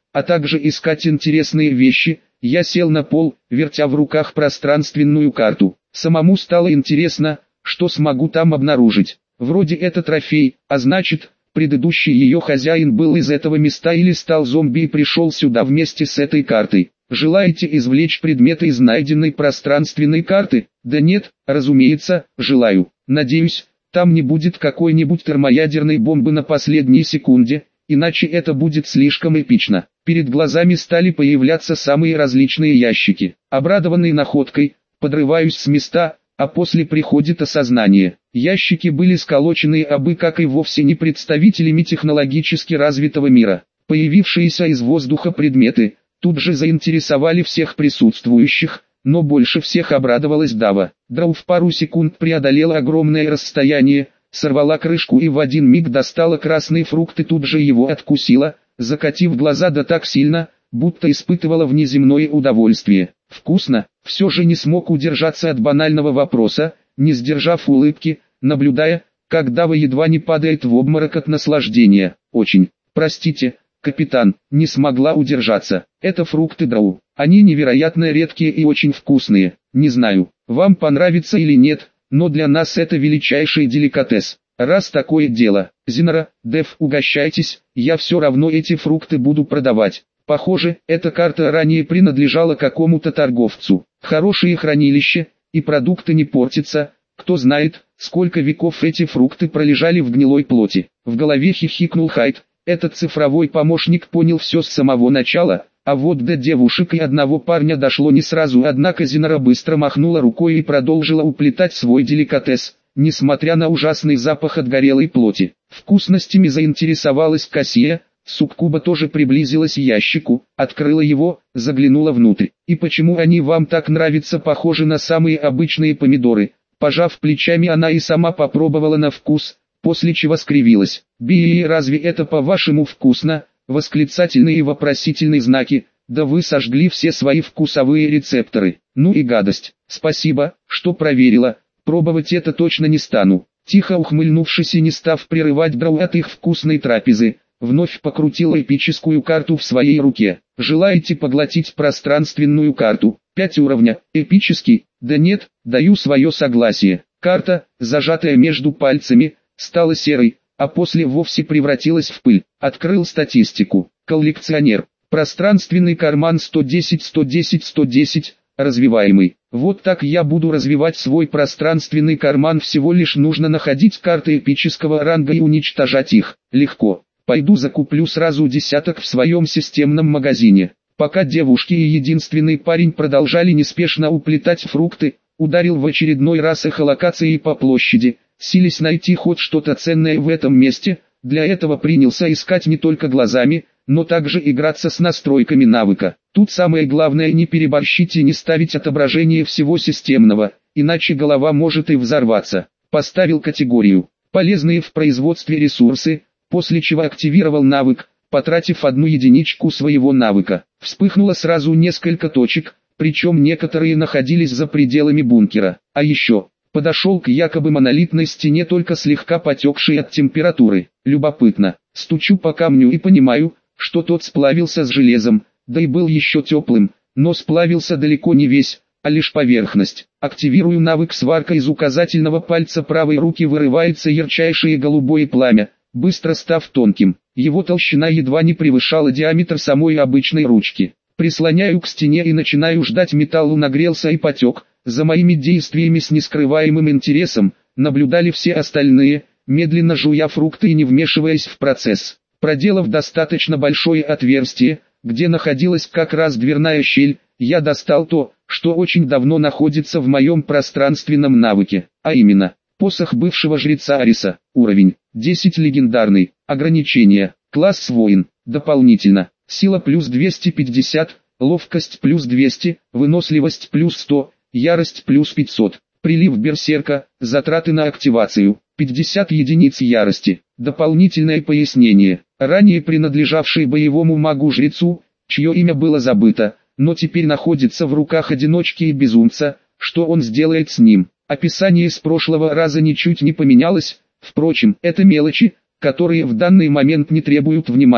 а также искать интересные вещи, я сел на пол, вертя в руках пространственную карту. Самому стало интересно, что смогу там обнаружить. Вроде это трофей, а значит, предыдущий ее хозяин был из этого места или стал зомби и пришел сюда вместе с этой картой. Желаете извлечь предметы из найденной пространственной карты? Да нет, разумеется, желаю. Надеюсь, там не будет какой-нибудь термоядерной бомбы на последней секунде, иначе это будет слишком эпично. Перед глазами стали появляться самые различные ящики. Обрадованный находкой, подрываюсь с места, а после приходит осознание. Ящики были сколочены абы как и вовсе не представителями технологически развитого мира. Появившиеся из воздуха предметы тут же заинтересовали всех присутствующих, но больше всех обрадовалась Дава. Драу в пару секунд преодолела огромное расстояние, сорвала крышку и в один миг достала красный фрукт и тут же его откусила, закатив глаза да так сильно, будто испытывала внеземное удовольствие. Вкусно, все же не смог удержаться от банального вопроса, не сдержав улыбки, наблюдая, как Дава едва не падает в обморок от наслаждения. Очень, простите, капитан, не смогла удержаться. Это фрукты Драу. Они невероятно редкие и очень вкусные. Не знаю, вам понравится или нет, но для нас это величайший деликатес. Раз такое дело, Зинара, Дев, угощайтесь, я все равно эти фрукты буду продавать. Похоже, эта карта ранее принадлежала какому-то торговцу. Хорошее хранилище, и продукты не портятся. Кто знает, сколько веков эти фрукты пролежали в гнилой плоти. В голове хихикнул Хайд. Этот цифровой помощник понял все с самого начала, а вот до девушек и одного парня дошло не сразу. Однако Зинара быстро махнула рукой и продолжила уплетать свой деликатес, несмотря на ужасный запах от горелой плоти. Вкусностями заинтересовалась Кассия. Суккуба тоже приблизилась к ящику, открыла его, заглянула внутрь. И почему они вам так нравятся, похожи на самые обычные помидоры? Пожав плечами, она и сама попробовала на вкус, после чего скривилась. «Би, разве это по-вашему вкусно?» Восклицательные и вопросительные знаки. «Да вы сожгли все свои вкусовые рецепторы. Ну и гадость. Спасибо, что проверила. Пробовать это точно не стану». Тихо ухмыльнувшись и не став прерывать Драу от их вкусной трапезы, вновь покрутила эпическую карту в своей руке. «Желаете поглотить пространственную карту? 5 уровня. Эпический? Да нет, даю свое согласие». Карта, зажатая между пальцами, стала серой, а после вовсе превратилась в пыль. Открыл статистику. Коллекционер. Пространственный карман 110, 110, 110, развиваемый. Вот так я буду развивать свой пространственный карман, всего лишь нужно находить карты эпического ранга и уничтожать их. Легко. Пойду закуплю сразу десяток в своем системном магазине. Пока девушки и единственный парень продолжали неспешно уплетать фрукты, ударил в очередной раз эхолокацией по площади, силясь найти хоть что-то ценное в этом месте. Для этого принялся искать не только глазами, но также играться с настройками навыка. Тут самое главное не переборщить и не ставить отображение всего системного, иначе голова может и взорваться. Поставил категорию «Полезные в производстве ресурсы», после чего активировал навык, потратив 1 единичку своего навыка. Вспыхнуло сразу несколько точек, причем некоторые находились за пределами бункера. А еще, подошел к якобы монолитной стене, только слегка потекшей от температуры. Любопытно, стучу по камню и понимаю, что тот сплавился с железом, да и был еще теплым, но сплавился далеко не весь, а лишь поверхность. Активирую навык сварка, из указательного пальца правой руки вырывается ярчайшее голубое пламя, быстро став тонким. Его толщина едва не превышала диаметр самой обычной ручки. Прислоняю к стене и начинаю ждать. Металл нагрелся и потек. За моими действиями с нескрываемым интересом наблюдали все остальные, медленно жуя фрукты и не вмешиваясь в процесс. Проделав достаточно большое отверстие, где находилась как раз дверная щель, я достал то, что очень давно находится в моем пространственном навыке, а именно посох бывшего жреца Ариса, уровень 10 легендарный, ограничение, класс воин, дополнительно, сила плюс 250, ловкость плюс 200, выносливость плюс 100, ярость плюс 500, прилив берсерка, затраты на активацию, 50 единиц ярости. Дополнительное пояснение, ранее принадлежавший боевому магу-жрецу, чье имя было забыто, но теперь находится в руках одиночки и безумца. Что он сделает с ним? Описание с прошлого раза ничуть не поменялось, впрочем, это мелочи, которые в данный момент не требуют внимания.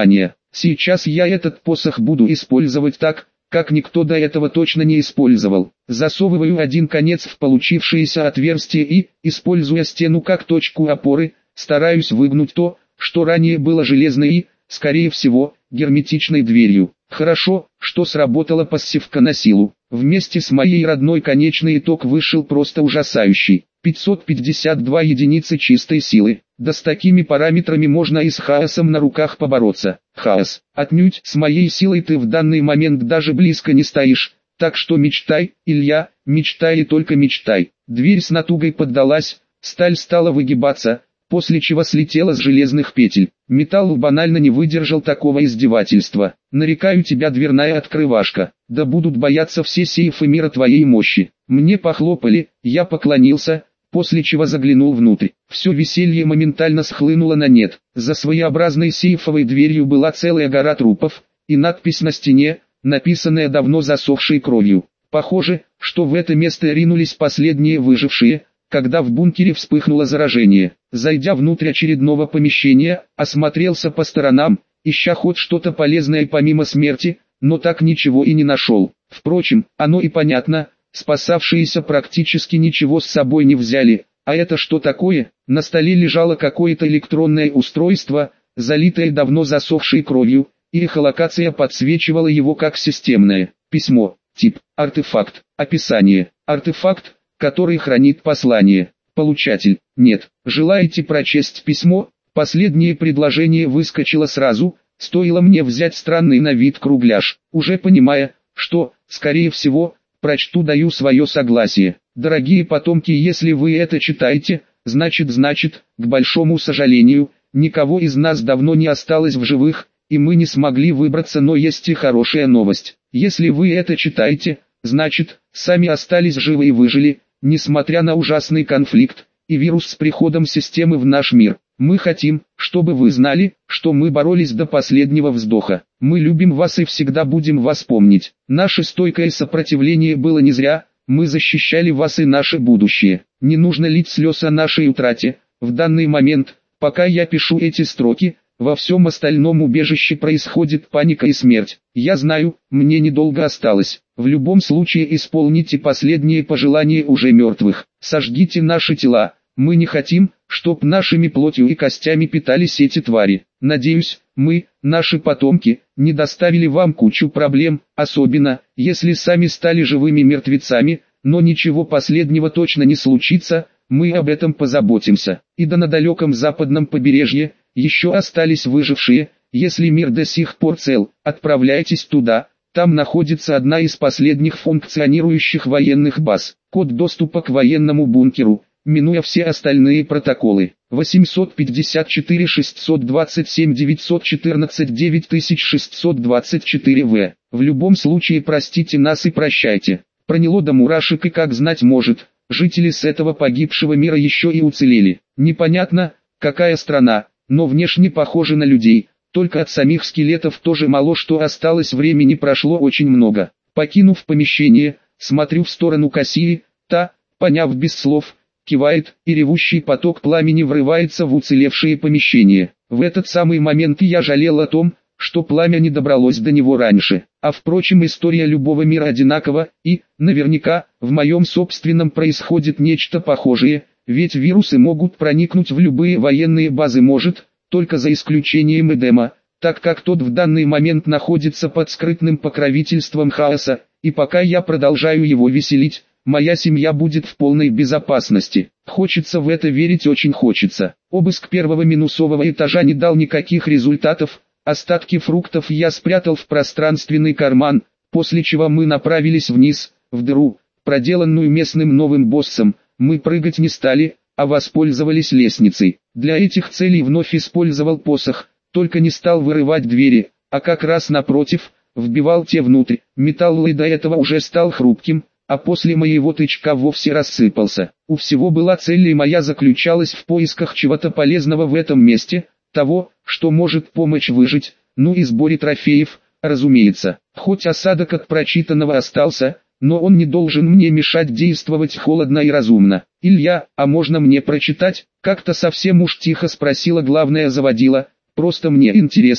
Сейчас я этот посох буду использовать так, как никто до этого точно не использовал. Засовываю один конец в получившееся отверстие и, используя стену как точку опоры, стараюсь выгнуть то, что ранее было железной и, скорее всего, герметичной дверью. Хорошо, что сработала пассивка на силу. Вместе с моей родной конечный итог вышел просто ужасающий. 552 единицы чистой силы. Да с такими параметрами можно и с хаосом на руках побороться. Хаос. Отнюдь с моей силой ты в данный момент даже близко не стоишь. Так что мечтай, Илья, мечтай и только мечтай. Дверь с натугой поддалась, сталь стала выгибаться, после чего слетела с железных петель. Металл банально не выдержал такого издевательства. Нарекаю тебя, дверная открывашка. Да будут бояться все сейфы мира твоей мощи. Мне похлопали, я поклонился, после чего заглянул внутрь. Все веселье моментально схлынуло на нет. За своеобразной сейфовой дверью была целая гора трупов, и надпись на стене, написанная давно засохшей кровью. Похоже, что в это место ринулись последние выжившие, когда в бункере вспыхнуло заражение. Зайдя внутрь очередного помещения, осмотрелся по сторонам, ища хоть что-то полезное помимо смерти, но так ничего и не нашел. Впрочем, оно и понятно, спасавшиеся практически ничего с собой не взяли. А это что такое? На столе лежало какое-то электронное устройство, залитое давно засохшей кровью, и эхолокация подсвечивала его как системное. Письмо. Тип. Артефакт. Описание. Артефакт, который хранит послание. Получатель. Нет. Желаете прочесть письмо? Последнее предложение выскочило сразу, стоило мне взять странный на вид кругляш. Уже понимая, что, скорее всего, прочту, даю свое согласие. Дорогие потомки, если вы это читаете, значит, к большому сожалению, никого из нас давно не осталось в живых, и мы не смогли выбраться, но есть и хорошая новость. Если вы это читаете, значит, сами остались живы и выжили, несмотря на ужасный конфликт и вирус с приходом системы в наш мир. Мы хотим, чтобы вы знали, что мы боролись до последнего вздоха. Мы любим вас и всегда будем вас помнить. Наше стойкое сопротивление было не зря, мы защищали вас и наше будущее. Не нужно лить слез о нашей утрате. В данный момент, пока я пишу эти строки, во всем остальном убежище происходит паника и смерть. Я знаю, мне недолго осталось. В любом случае исполните последние пожелания уже мертвых. Сожгите наши тела. Мы не хотим, чтоб нашими плотью и костями питались эти твари. Надеюсь, мы, наши потомки, не доставили вам кучу проблем, особенно, если сами стали живыми мертвецами, но ничего последнего точно не случится, мы об этом позаботимся. И да на далеком западном побережье, еще остались выжившие, если мир до сих пор цел, отправляйтесь туда, там находится одна из последних функционирующих военных баз. Код доступа к военному бункеру, минуя все остальные протоколы. 854 627 914 9624 В. В любом случае простите нас и прощайте. Проняло до мурашек, и как знать может, жители с этого погибшего мира еще и уцелели. Непонятно, какая страна, но внешне похожи на людей, только от самих скелетов тоже мало что осталось, времени прошло очень много. Покинув помещение, смотрю в сторону Кассии, та, поняв без слов, кивает, и ревущий поток пламени врывается в уцелевшие помещения. В этот самый момент я жалел о том, что пламя не добралось до него раньше. А впрочем, история любого мира одинакова, и, наверняка, в моем собственном происходит нечто похожее, ведь вирусы могут проникнуть в любые военные базы, может, только за исключением Эдема, так как тот в данный момент находится под скрытным покровительством хаоса, и пока я продолжаю его веселить, моя семья будет в полной безопасности. Хочется в это верить, очень хочется. Обыск первого минусового этажа не дал никаких результатов, остатки фруктов я спрятал в пространственный карман, после чего мы направились вниз, в дыру, проделанную местным новым боссом. Мы прыгать не стали, а воспользовались лестницей. Для этих целей вновь использовал посох, только не стал вырывать двери, а как раз напротив, вбивал те внутрь. Металл и до этого уже стал хрупким, а после моего тычка вовсе рассыпался. У всего была цель, и моя заключалась в поисках чего-то полезного в этом месте, того, что может помочь выжить, ну и сборе трофеев, разумеется. Хоть осадок от прочитанного остался, но он не должен мне мешать действовать холодно и разумно. «Илья, а можно мне прочитать?» Как-то совсем уж тихо спросила главная заводила. «Просто мне интересно,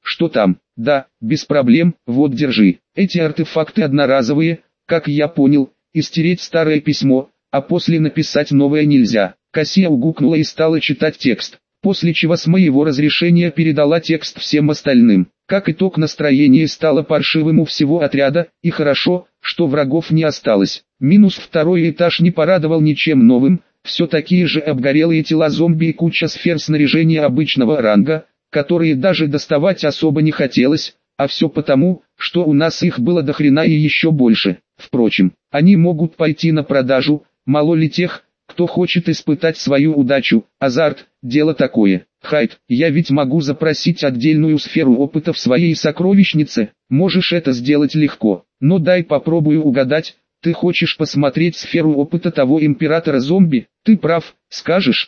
что там? Да, без проблем, вот держи. Эти артефакты одноразовые, как я понял, и стереть старое письмо, а после написать новое нельзя. Кассия угукнула и стала читать текст, после чего с моего разрешения передала текст всем остальным. Как итог, настроение стало паршивым у всего отряда, и хорошо, что врагов не осталось. Минус второй этаж не порадовал ничем новым, все такие же обгорелые тела зомби и куча сфер снаряжения обычного ранга, которые даже доставать особо не хотелось, а все потому, что у нас их было до хрена и еще больше. Впрочем, они могут пойти на продажу, мало ли тех, кто хочет испытать свою удачу. Азарт – дело такое. Хайд, я ведь могу запросить отдельную сферу опыта в своей сокровищнице, можешь это сделать легко, но дай попробую угадать. Ты хочешь посмотреть сферу опыта того императора зомби? Ты прав, скажешь,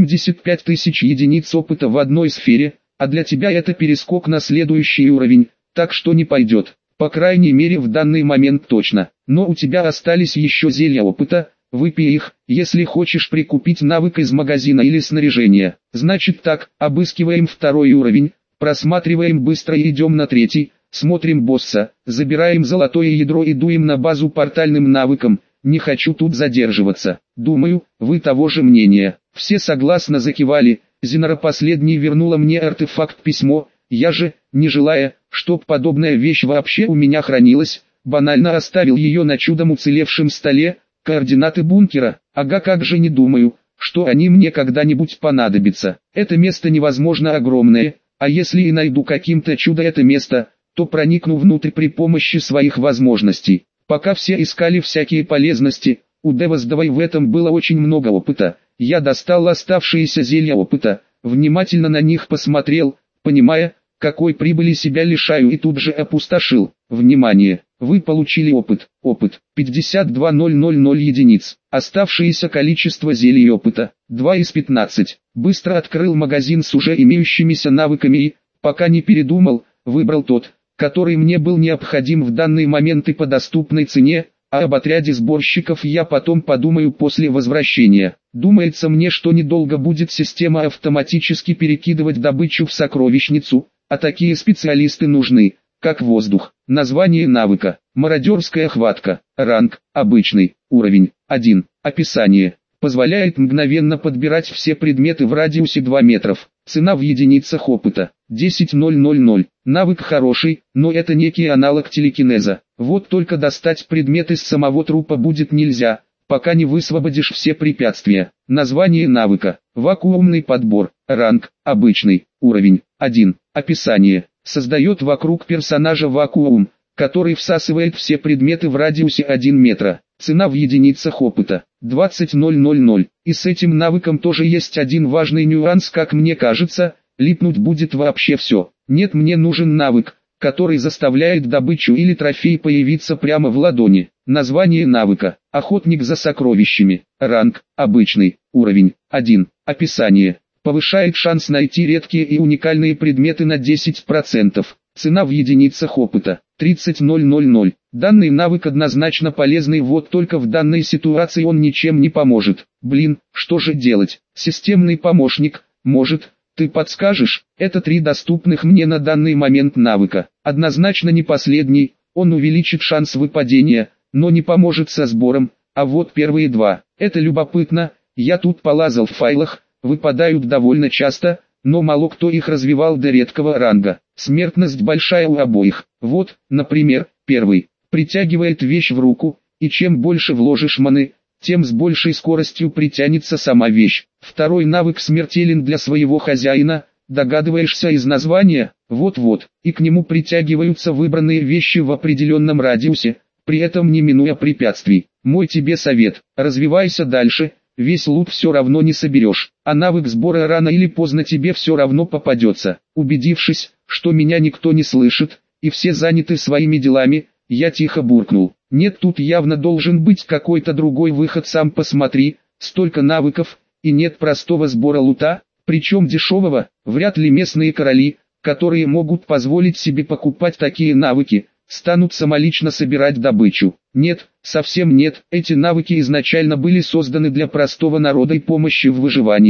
75 тысяч единиц опыта в одной сфере, а для тебя это перескок на следующий уровень, так что не пойдет, по крайней мере в данный момент точно. Но у тебя остались еще зелья опыта, выпей их, если хочешь прикупить навык из магазина или снаряжения. Значит так, обыскиваем второй уровень, просматриваем быстро и идем на третий. Смотрим босса, забираем золотое ядро и дуем на базу портальным навыком. Не хочу тут задерживаться. Думаю, вы того же мнения. Все согласно закивали. Зинора последней вернула мне артефакт-письмо. Я же, не желая, чтоб подобная вещь вообще у меня хранилась, банально оставил ее на чудом уцелевшем столе. Координаты бункера. Ага, как же не думаю, что они мне когда-нибудь понадобятся. Это место невозможно огромное, а если и найду каким-то чудо это место, то проникну внутрь при помощи своих возможностей. Пока все искали всякие полезности, у Деваздовой в этом было очень много опыта. Я достал оставшиеся зелья опыта, внимательно на них посмотрел, понимая, какой прибыли себя лишаю, и тут же опустошил. Внимание! Вы получили опыт. Опыт 52000 единиц. Оставшееся количество зелий опыта 2 из 15. Быстро открыл магазин с уже имеющимися навыками и, пока не передумал, выбрал тот, который мне был необходим в данный момент и по доступной цене, а об отряде сборщиков я потом подумаю после возвращения. Думается мне, что недолго будет система автоматически перекидывать добычу в сокровищницу, а такие специалисты нужны, как воздух. Название навыка: мародерская хватка, ранг, обычный, уровень 1, описание. Позволяет мгновенно подбирать все предметы в радиусе 2 метров. Цена в единицах опыта 10,000. Навык хороший, но это некий аналог телекинеза. Вот только достать предмет из самого трупа будет нельзя, пока не высвободишь все препятствия. Название навыка: вакуумный подбор, ранг, обычный, уровень 1, описание. Создает вокруг персонажа вакуум, который всасывает все предметы в радиусе 1 метра. Цена в единицах опыта 20,000. И с этим навыком тоже есть один важный нюанс, как мне кажется, липнуть будет вообще все. Нет, мне нужен навык, который заставляет добычу или трофей появиться прямо в ладони. Название навыка: охотник за сокровищами, ранг, обычный, уровень 1, описание. Повышает шанс найти редкие и уникальные предметы на 10%. Цена в единицах опыта 30,000. Данный навык однозначно полезный, вот только в данной ситуации он ничем не поможет. Блин, что же делать? Системный помощник, может, ты подскажешь? Это 3 доступных мне на данный момент навыка. Однозначно не последний, он увеличит шанс выпадения, но не поможет со сбором, а вот первые 2. Это любопытно, я тут полазал в файлах, выпадают довольно часто, но мало кто их развивал до редкого ранга. Смертность большая у обоих. Вот, например, первый. Притягивает вещь в руку, и чем больше вложишь маны, тем с большей скоростью притянется сама вещь. Второй навык смертелен для своего хозяина, догадываешься из названия? Вот-вот, и к нему притягиваются выбранные вещи в определенном радиусе, при этом не минуя препятствий. Мой тебе совет: развивайся дальше. Весь лут все равно не соберешь, а навык сбора рано или поздно тебе все равно попадется. Убедившись, что меня никто не слышит, и все заняты своими делами, я тихо буркнул: нет, тут явно должен быть какой-то другой выход, сам посмотри, столько навыков, и нет простого сбора лута, причем дешевого. Вряд ли местные короли, которые могут позволить себе покупать такие навыки, станут самолично собирать добычу. Нет, совсем нет, эти навыки изначально были созданы для простого народа и помощи в выживании,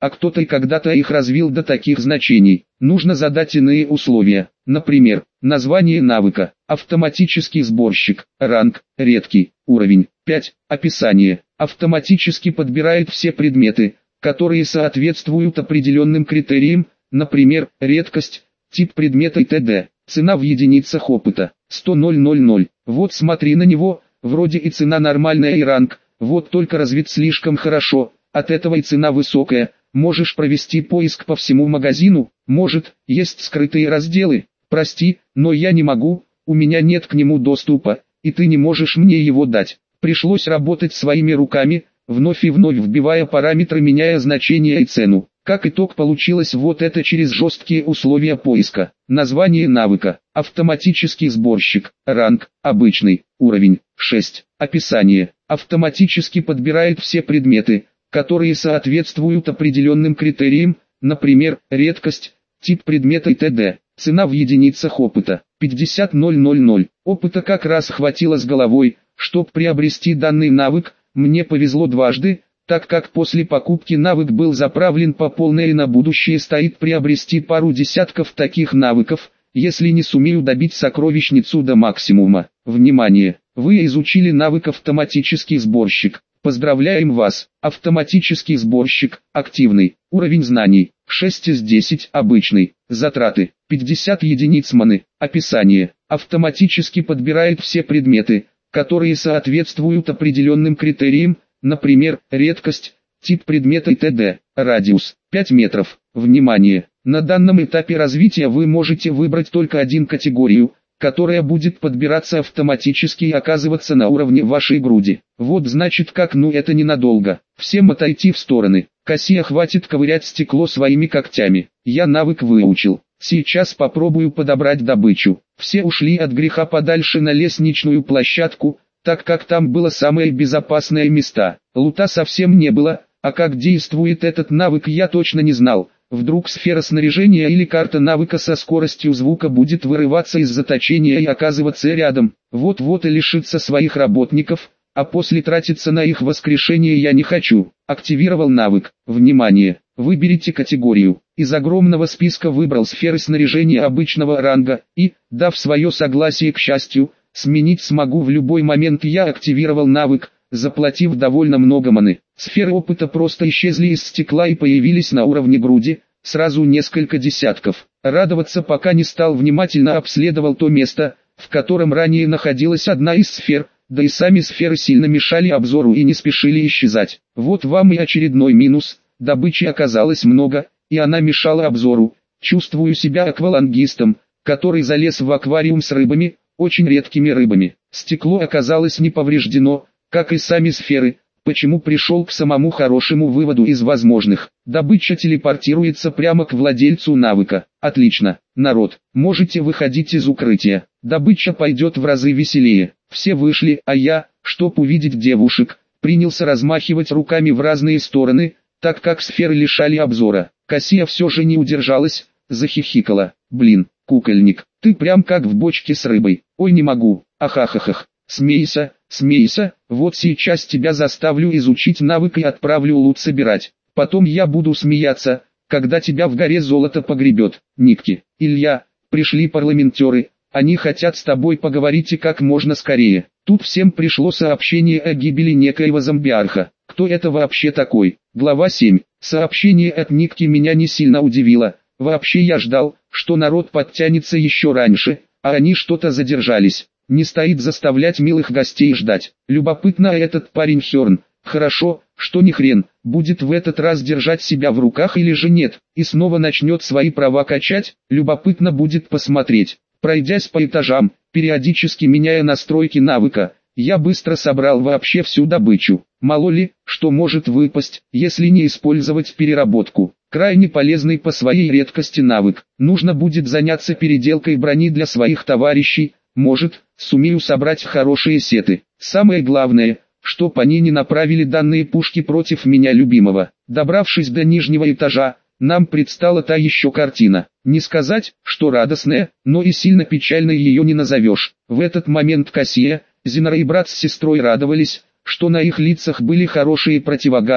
а кто-то и когда-то их развил до таких значений. Нужно задать иные условия. Например, название навыка, автоматический сборщик, ранг, редкий, уровень, 5, описание, автоматически подбирает все предметы, которые соответствуют определенным критериям, например, редкость, тип предмета и т.д. Цена в единицах опыта, 100 000. Вот смотри на него, вроде и цена нормальная и ранг, вот только развит слишком хорошо, от этого и цена высокая. Можешь провести поиск по всему магазину, может, есть скрытые разделы. Прости, но я не могу, у меня нет к нему доступа, и ты не можешь мне его дать. Пришлось работать своими руками, вновь и вновь вбивая параметры, меняя значения и цену. Как итог получилось вот это через жесткие условия поиска. Название навыка, автоматический сборщик, ранг, обычный, уровень, 6. Описание, автоматически подбирает все предметы, которые соответствуют определенным критериям, например, редкость, тип предмета и т.д. Цена в единицах опыта, 50 000. Опыта как раз хватило с головой, чтобы приобрести данный навык. Мне повезло дважды, так как после покупки навык был заправлен по полной и на будущее стоит приобрести пару десятков таких навыков, если не сумею добить сокровищницу до максимума. Внимание! Вы изучили навык автоматический сборщик. Поздравляем вас! Автоматический сборщик, активный, уровень знаний, 6 из 10, обычный, затраты, 50 единиц маны. Описание, автоматически подбирает все предметы, которые соответствуют определенным критериям, например, редкость, тип предмета и т.д. Радиус, 5 метров. Внимание! На данном этапе развития вы можете выбрать только один категорию, которая будет подбираться автоматически и оказываться на уровне вашей груди. Вот значит как, ну это ненадолго. Всем отойти в стороны. Кассия, хватит ковырять стекло своими когтями. Я навык выучил. Сейчас попробую подобрать добычу. Все ушли от греха подальше на лестничную площадку, так как там было самое безопасное место. Лута совсем не было, а как действует этот навык я точно не знал. Вдруг сфера снаряжения или карта навыка со скоростью звука будет вырываться из заточения и оказываться рядом. Вот-вот и лишиться своих работников, а после тратиться на их воскрешение я не хочу. Активировал навык. Внимание! Выберите категорию. Из огромного списка выбрал сферы снаряжения обычного ранга и, дав свое согласие, к счастью, сменить смогу в любой момент. Я активировал навык, заплатив довольно много маны. Сферы опыта просто исчезли из стекла и появились на уровне груди, сразу несколько десятков. Радоваться пока не стал, внимательно обследовал то место, в котором ранее находилась одна из сфер, да и сами сферы сильно мешали обзору и не спешили исчезать. Вот вам и очередной минус, добычи оказалось много, и она мешала обзору. Чувствую себя аквалангистом, который залез в аквариум с рыбами, очень редкими рыбами. Стекло оказалось не повреждено, как и сами сферы, почему пришел к самому хорошему выводу из возможных. Добыча телепортируется прямо к владельцу навыка. Отлично, народ, можете выходить из укрытия. Добыча пойдет в разы веселее. Все вышли, а я, чтоб увидеть девушек, принялся размахивать руками в разные стороны, так как сферы лишали обзора. Кассия все же не удержалась, захихикала. Блин, кукольник, ты прям как в бочке с рыбой. Ой, не могу, ахахахах. Смейся, смейся, вот сейчас тебя заставлю изучить навык и отправлю лут собирать. Потом я буду смеяться, когда тебя в горе золото погребет. Никки, Илья, пришли парламентеры, они хотят с тобой поговорить и как можно скорее. Тут всем пришло сообщение о гибели некоего зомбиарха. Кто это вообще такой? Глава 7. Сообщение от Никки меня не сильно удивило. Вообще я ждал, что народ подтянется еще раньше, а они что-то задержались. Не стоит заставлять милых гостей ждать. Любопытно, этот парень Херн, хорошо, что ни хрен, будет в этот раз держать себя в руках или же нет, и снова начнет свои права качать, любопытно будет посмотреть. Пройдясь по этажам, периодически меняя настройки навыка, я быстро собрал вообще всю добычу. Мало ли, что может выпасть, если не использовать переработку. Крайне полезный по своей редкости навык. Нужно будет заняться переделкой брони для своих товарищей. Может, сумею собрать хорошие сеты. Самое главное, чтоб они не направили данные пушки против меня любимого. Добравшись до нижнего этажа, нам предстала та еще картина. Не сказать, что радостная, но и сильно печальной ее не назовешь. В этот момент Кассия, Зинора и брат с сестрой радовались, что на их лицах были хорошие противогазы,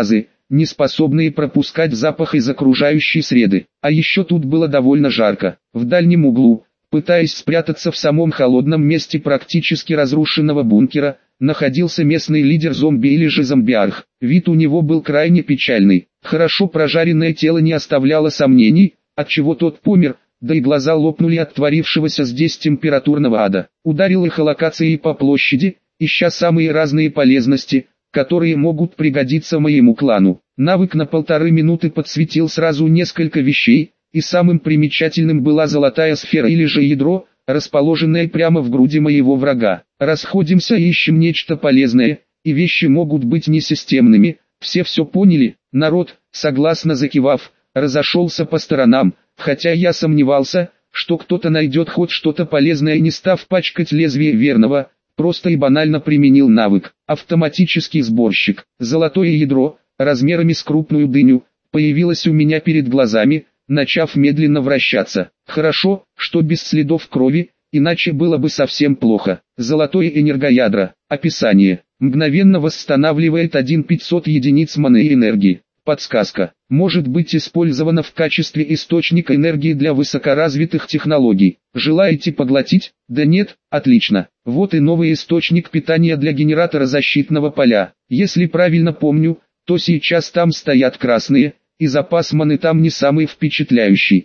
не способные пропускать запах из окружающей среды. А еще тут было довольно жарко. В дальнем углу, пытаясь спрятаться в самом холодном месте практически разрушенного бункера, находился местный лидер зомби или же зомбиарх. Вид у него был крайне печальный. Хорошо прожаренное тело не оставляло сомнений, отчего тот помер, да и глаза лопнули от творившегося здесь температурного ада. Ударил эхолокацией по площади, ища самые разные полезности, которые могут пригодиться моему клану. Навык на 1,5 минуты подсветил сразу несколько вещей, и самым примечательным была золотая сфера или же ядро, расположенное прямо в груди моего врага. Расходимся и ищем нечто полезное, и вещи могут быть несистемными. Все поняли? Народ, согласно закивав, разошелся по сторонам, хотя я сомневался, что кто-то найдет хоть что-то полезное, не став пачкать лезвие верного, просто и банально применил навык. Автоматический сборщик. Золотое ядро, размерами с крупную дыню, появилось у меня перед глазами, начав медленно вращаться. Хорошо, что без следов крови, иначе было бы совсем плохо. Золотое энергоядро. Описание. Мгновенно восстанавливает 1500 единиц маны и энергии. Подсказка. Может быть использовано в качестве источника энергии для высокоразвитых технологий. Желаете поглотить? Да нет? Отлично. Вот и новый источник питания для генератора защитного поля. Если правильно помню, то сейчас там стоят красные, и запас маны там не самый впечатляющий.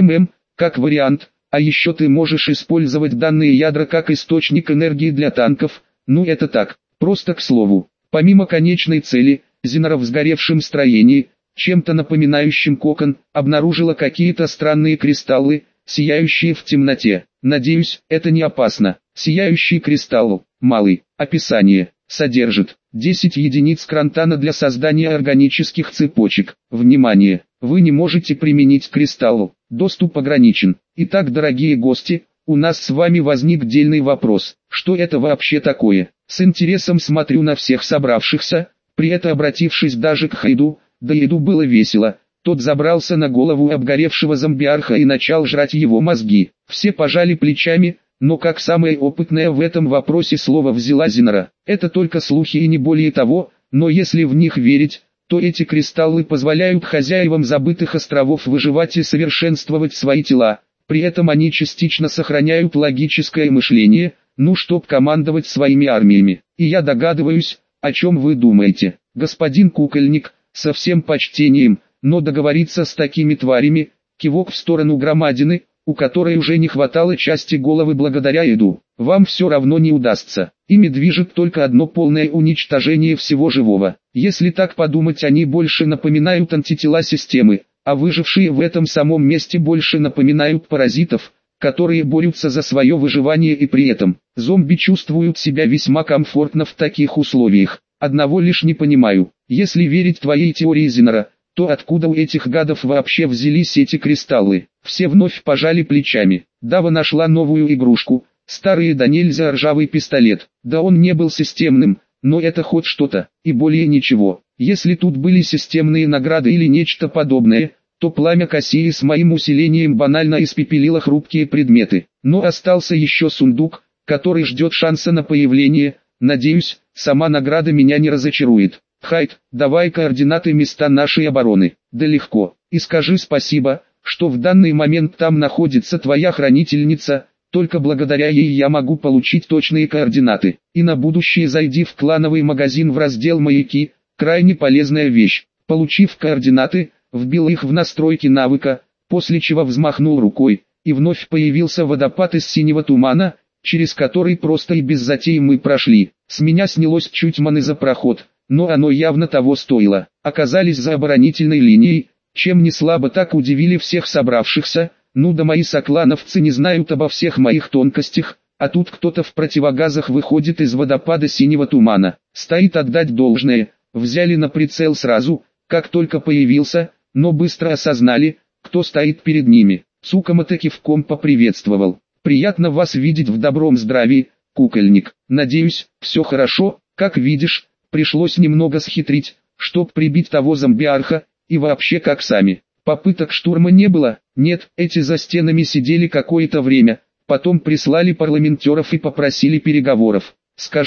Как вариант, а еще ты можешь использовать данные ядра как источник энергии для танков, ну это так, просто к слову. Помимо конечной цели, Зинора в сгоревшем строении, чем-то напоминающим кокон, обнаружила какие-то странные кристаллы, сияющие в темноте. Надеюсь, это не опасно. Сияющий кристалл, малый. Описание. Содержит 10 единиц крантана для создания органических цепочек. Внимание! Вы не можете применить кристалл. Доступ ограничен. Итак, дорогие гости, у нас с вами возник дельный вопрос. Что это вообще такое? С интересом смотрю на всех собравшихся, при этом обратившись даже к Хайду. Да еду было весело. Тот забрался на голову обгоревшего зомбиарха и начал жрать его мозги. Все пожали плечами, но как самая опытная в этом вопросе слово взяла Зинора. Это только слухи и не более того, но если в них верить, то эти кристаллы позволяют хозяевам забытых островов выживать и совершенствовать свои тела. При этом они частично сохраняют логическое мышление, чтоб командовать своими армиями. И я догадываюсь, о чем вы думаете, господин Кукольник. Со всем почтением, но договориться с такими тварями, кивок в сторону громадины, у которой уже не хватало части головы благодаря еду, вам все равно не удастся. Ими движет только одно полное уничтожение всего живого. Если так подумать, они больше напоминают антитела системы, а выжившие в этом самом месте больше напоминают паразитов, которые борются за свое выживание, и при этом зомби чувствуют себя весьма комфортно в таких условиях. Одного лишь не понимаю, если верить твоей теории, Зинора, то откуда у этих гадов вообще взялись эти кристаллы? Все вновь пожали плечами. Дава нашла новую игрушку, старый да нельзя ржавый пистолет. Да он не был системным, но это хоть что-то, и более ничего. Если тут были системные награды или нечто подобное, то пламя Кассии с моим усилением банально испепелило хрупкие предметы. Но остался еще сундук, который ждет шанса на появление. Надеюсь, сама награда меня не разочарует. Хайд, давай координаты места нашей обороны. Да легко. И скажи спасибо, что в данный момент там находится твоя хранительница. Только благодаря ей я могу получить точные координаты. И на будущее зайди в клановый магазин в раздел «Маяки». Крайне полезная вещь. Получив координаты, вбил их в настройки навыка, после чего взмахнул рукой, и вновь появился водопад из синего тумана, через который просто и без затей мы прошли. С меня снялось чуть маны за проход, но оно явно того стоило. Оказались за оборонительной линией, чем не слабо так удивили всех собравшихся. Да мои соклановцы не знают обо всех моих тонкостях, а тут кто-то в противогазах выходит из водопада синего тумана. Стоит отдать должное, взяли на прицел сразу, как только появился, но быстро осознали, кто стоит перед ними. Цукама-то кивком поприветствовал. Приятно вас видеть в добром здравии, Кукольник. Надеюсь, все хорошо. Как видишь, пришлось немного схитрить, чтоб прибить того зомбиарха, и вообще как сами. Попыток штурма не было. Нет, эти за стенами сидели какое-то время, потом прислали парламентеров и попросили переговоров. Скажу,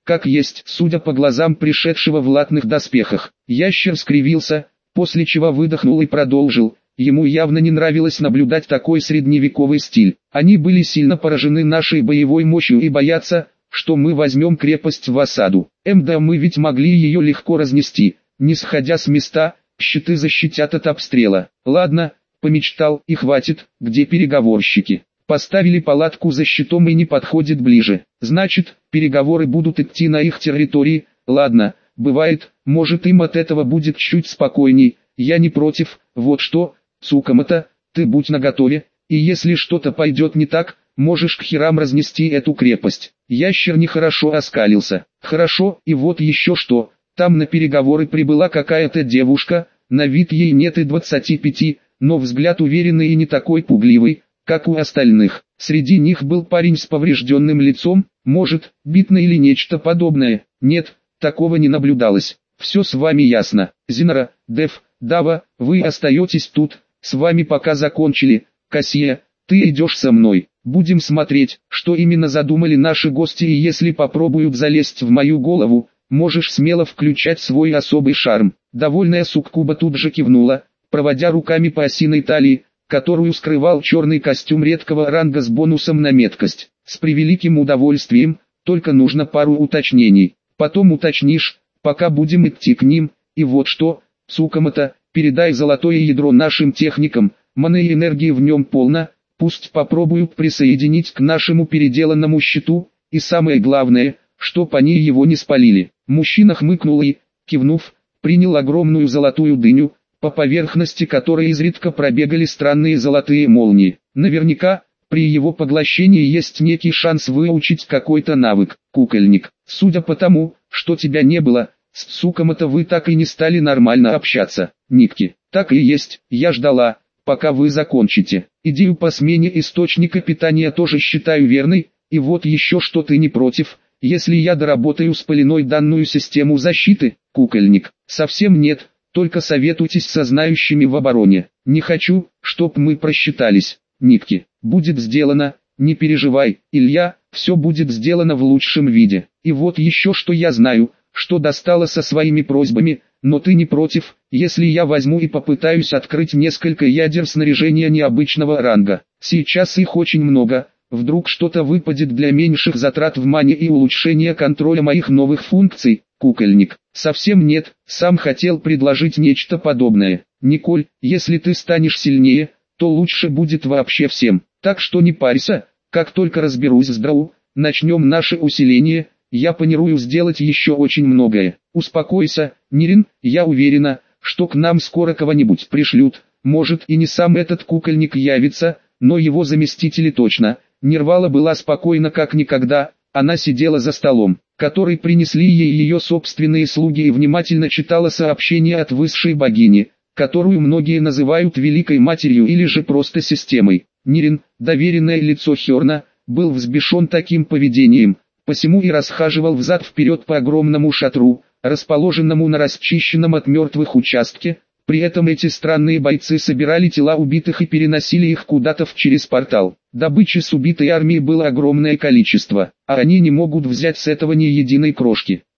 как есть, судя по глазам пришедшего в латных доспехах. Ящер скривился, после чего выдохнул и продолжил. Ему явно не нравилось наблюдать такой средневековый стиль. Они были сильно поражены нашей боевой мощью и боятся, что мы возьмем крепость в осаду. Да мы ведь могли ее легко разнести, не сходя с места, щиты защитят от обстрела. Ладно, помечтал, и хватит, где переговорщики? Поставили палатку за щитом и не подходит ближе. Значит, переговоры будут идти на их территории. Ладно, бывает, может им от этого будет чуть спокойней. Я не против. Вот что, Цукамото, ты будь наготове, и если что-то пойдет не так, можешь к херам разнести эту крепость. Ящер нехорошо оскалился. Хорошо, и вот еще что. Там на переговоры прибыла какая-то девушка, на вид ей нет и 25, но взгляд уверенный и не такой пугливый, как у остальных. Среди них был парень с поврежденным лицом, может, битный или нечто подобное. Нет, такого не наблюдалось. Все с вами ясно. Зинара, Дев, Дава, вы остаетесь тут, с вами пока закончили. Кассия, ты идешь со мной. Будем смотреть, что именно задумали наши гости, и если попробуют залезть в мою голову, можешь смело включать свой особый шарм. Довольная суккуба тут же кивнула, проводя руками по осиной талии, которую скрывал черный костюм редкого ранга с бонусом на меткость. С превеликим удовольствием, только нужно пару уточнений. Потом уточнишь, пока будем идти к ним. И вот что, Цукамото, передай золотое ядро нашим техникам, маны и энергии в нем полно, пусть попробуют присоединить к нашему переделанному щиту, и самое главное, чтоб они его не спалили. Мужчина хмыкнул и, кивнув, принял огромную золотую дыню, по поверхности которой изредка пробегали странные золотые молнии. Наверняка, при его поглощении есть некий шанс выучить какой-то навык. Кукольник, судя по тому, что тебя не было, с Цукамото вы так и не стали нормально общаться. Никки, так и есть, я ждала, пока вы закончите. Идею по смене источника питания тоже считаю верной, и вот еще что, ты не против, если я доработаю с Полиной данную систему защиты? Кукольник, совсем нет. Только советуйтесь со знающими в обороне. Не хочу, чтоб мы просчитались. Никки, будет сделано, не переживай, Илья, все будет сделано в лучшем виде. И вот еще что, я знаю, что достало со своими просьбами, но ты не против, если я возьму и попытаюсь открыть несколько ядер снаряжения необычного ранга. Сейчас их очень много, вдруг что-то выпадет для меньших затрат в мане и улучшения контроля моих новых функций. Кукольник, совсем нет, сам хотел предложить нечто подобное. Николь, если ты станешь сильнее, то лучше будет вообще всем. Так что не парься, как только разберусь с Драу, начнем наше усиление, я планирую сделать еще очень многое. Успокойся, Нирин, я уверена, что к нам скоро кого-нибудь пришлют, может и не сам этот кукольник явится, но его заместители точно. Нирвала была спокойна как никогда, она сидела за столом, который принесли ей ее собственные слуги, и внимательно читала сообщения от высшей богини, которую многие называют Великой Матерью или же просто системой. Нирин, доверенное лицо Херна, был взбешен таким поведением, посему и расхаживал взад-вперед по огромному шатру, расположенному на расчищенном от мертвых участке. При этом эти странные бойцы собирали тела убитых и переносили их куда-то через портал. Добычи с убитой армии было огромное количество, а они не могут взять с этого ни единой крошки.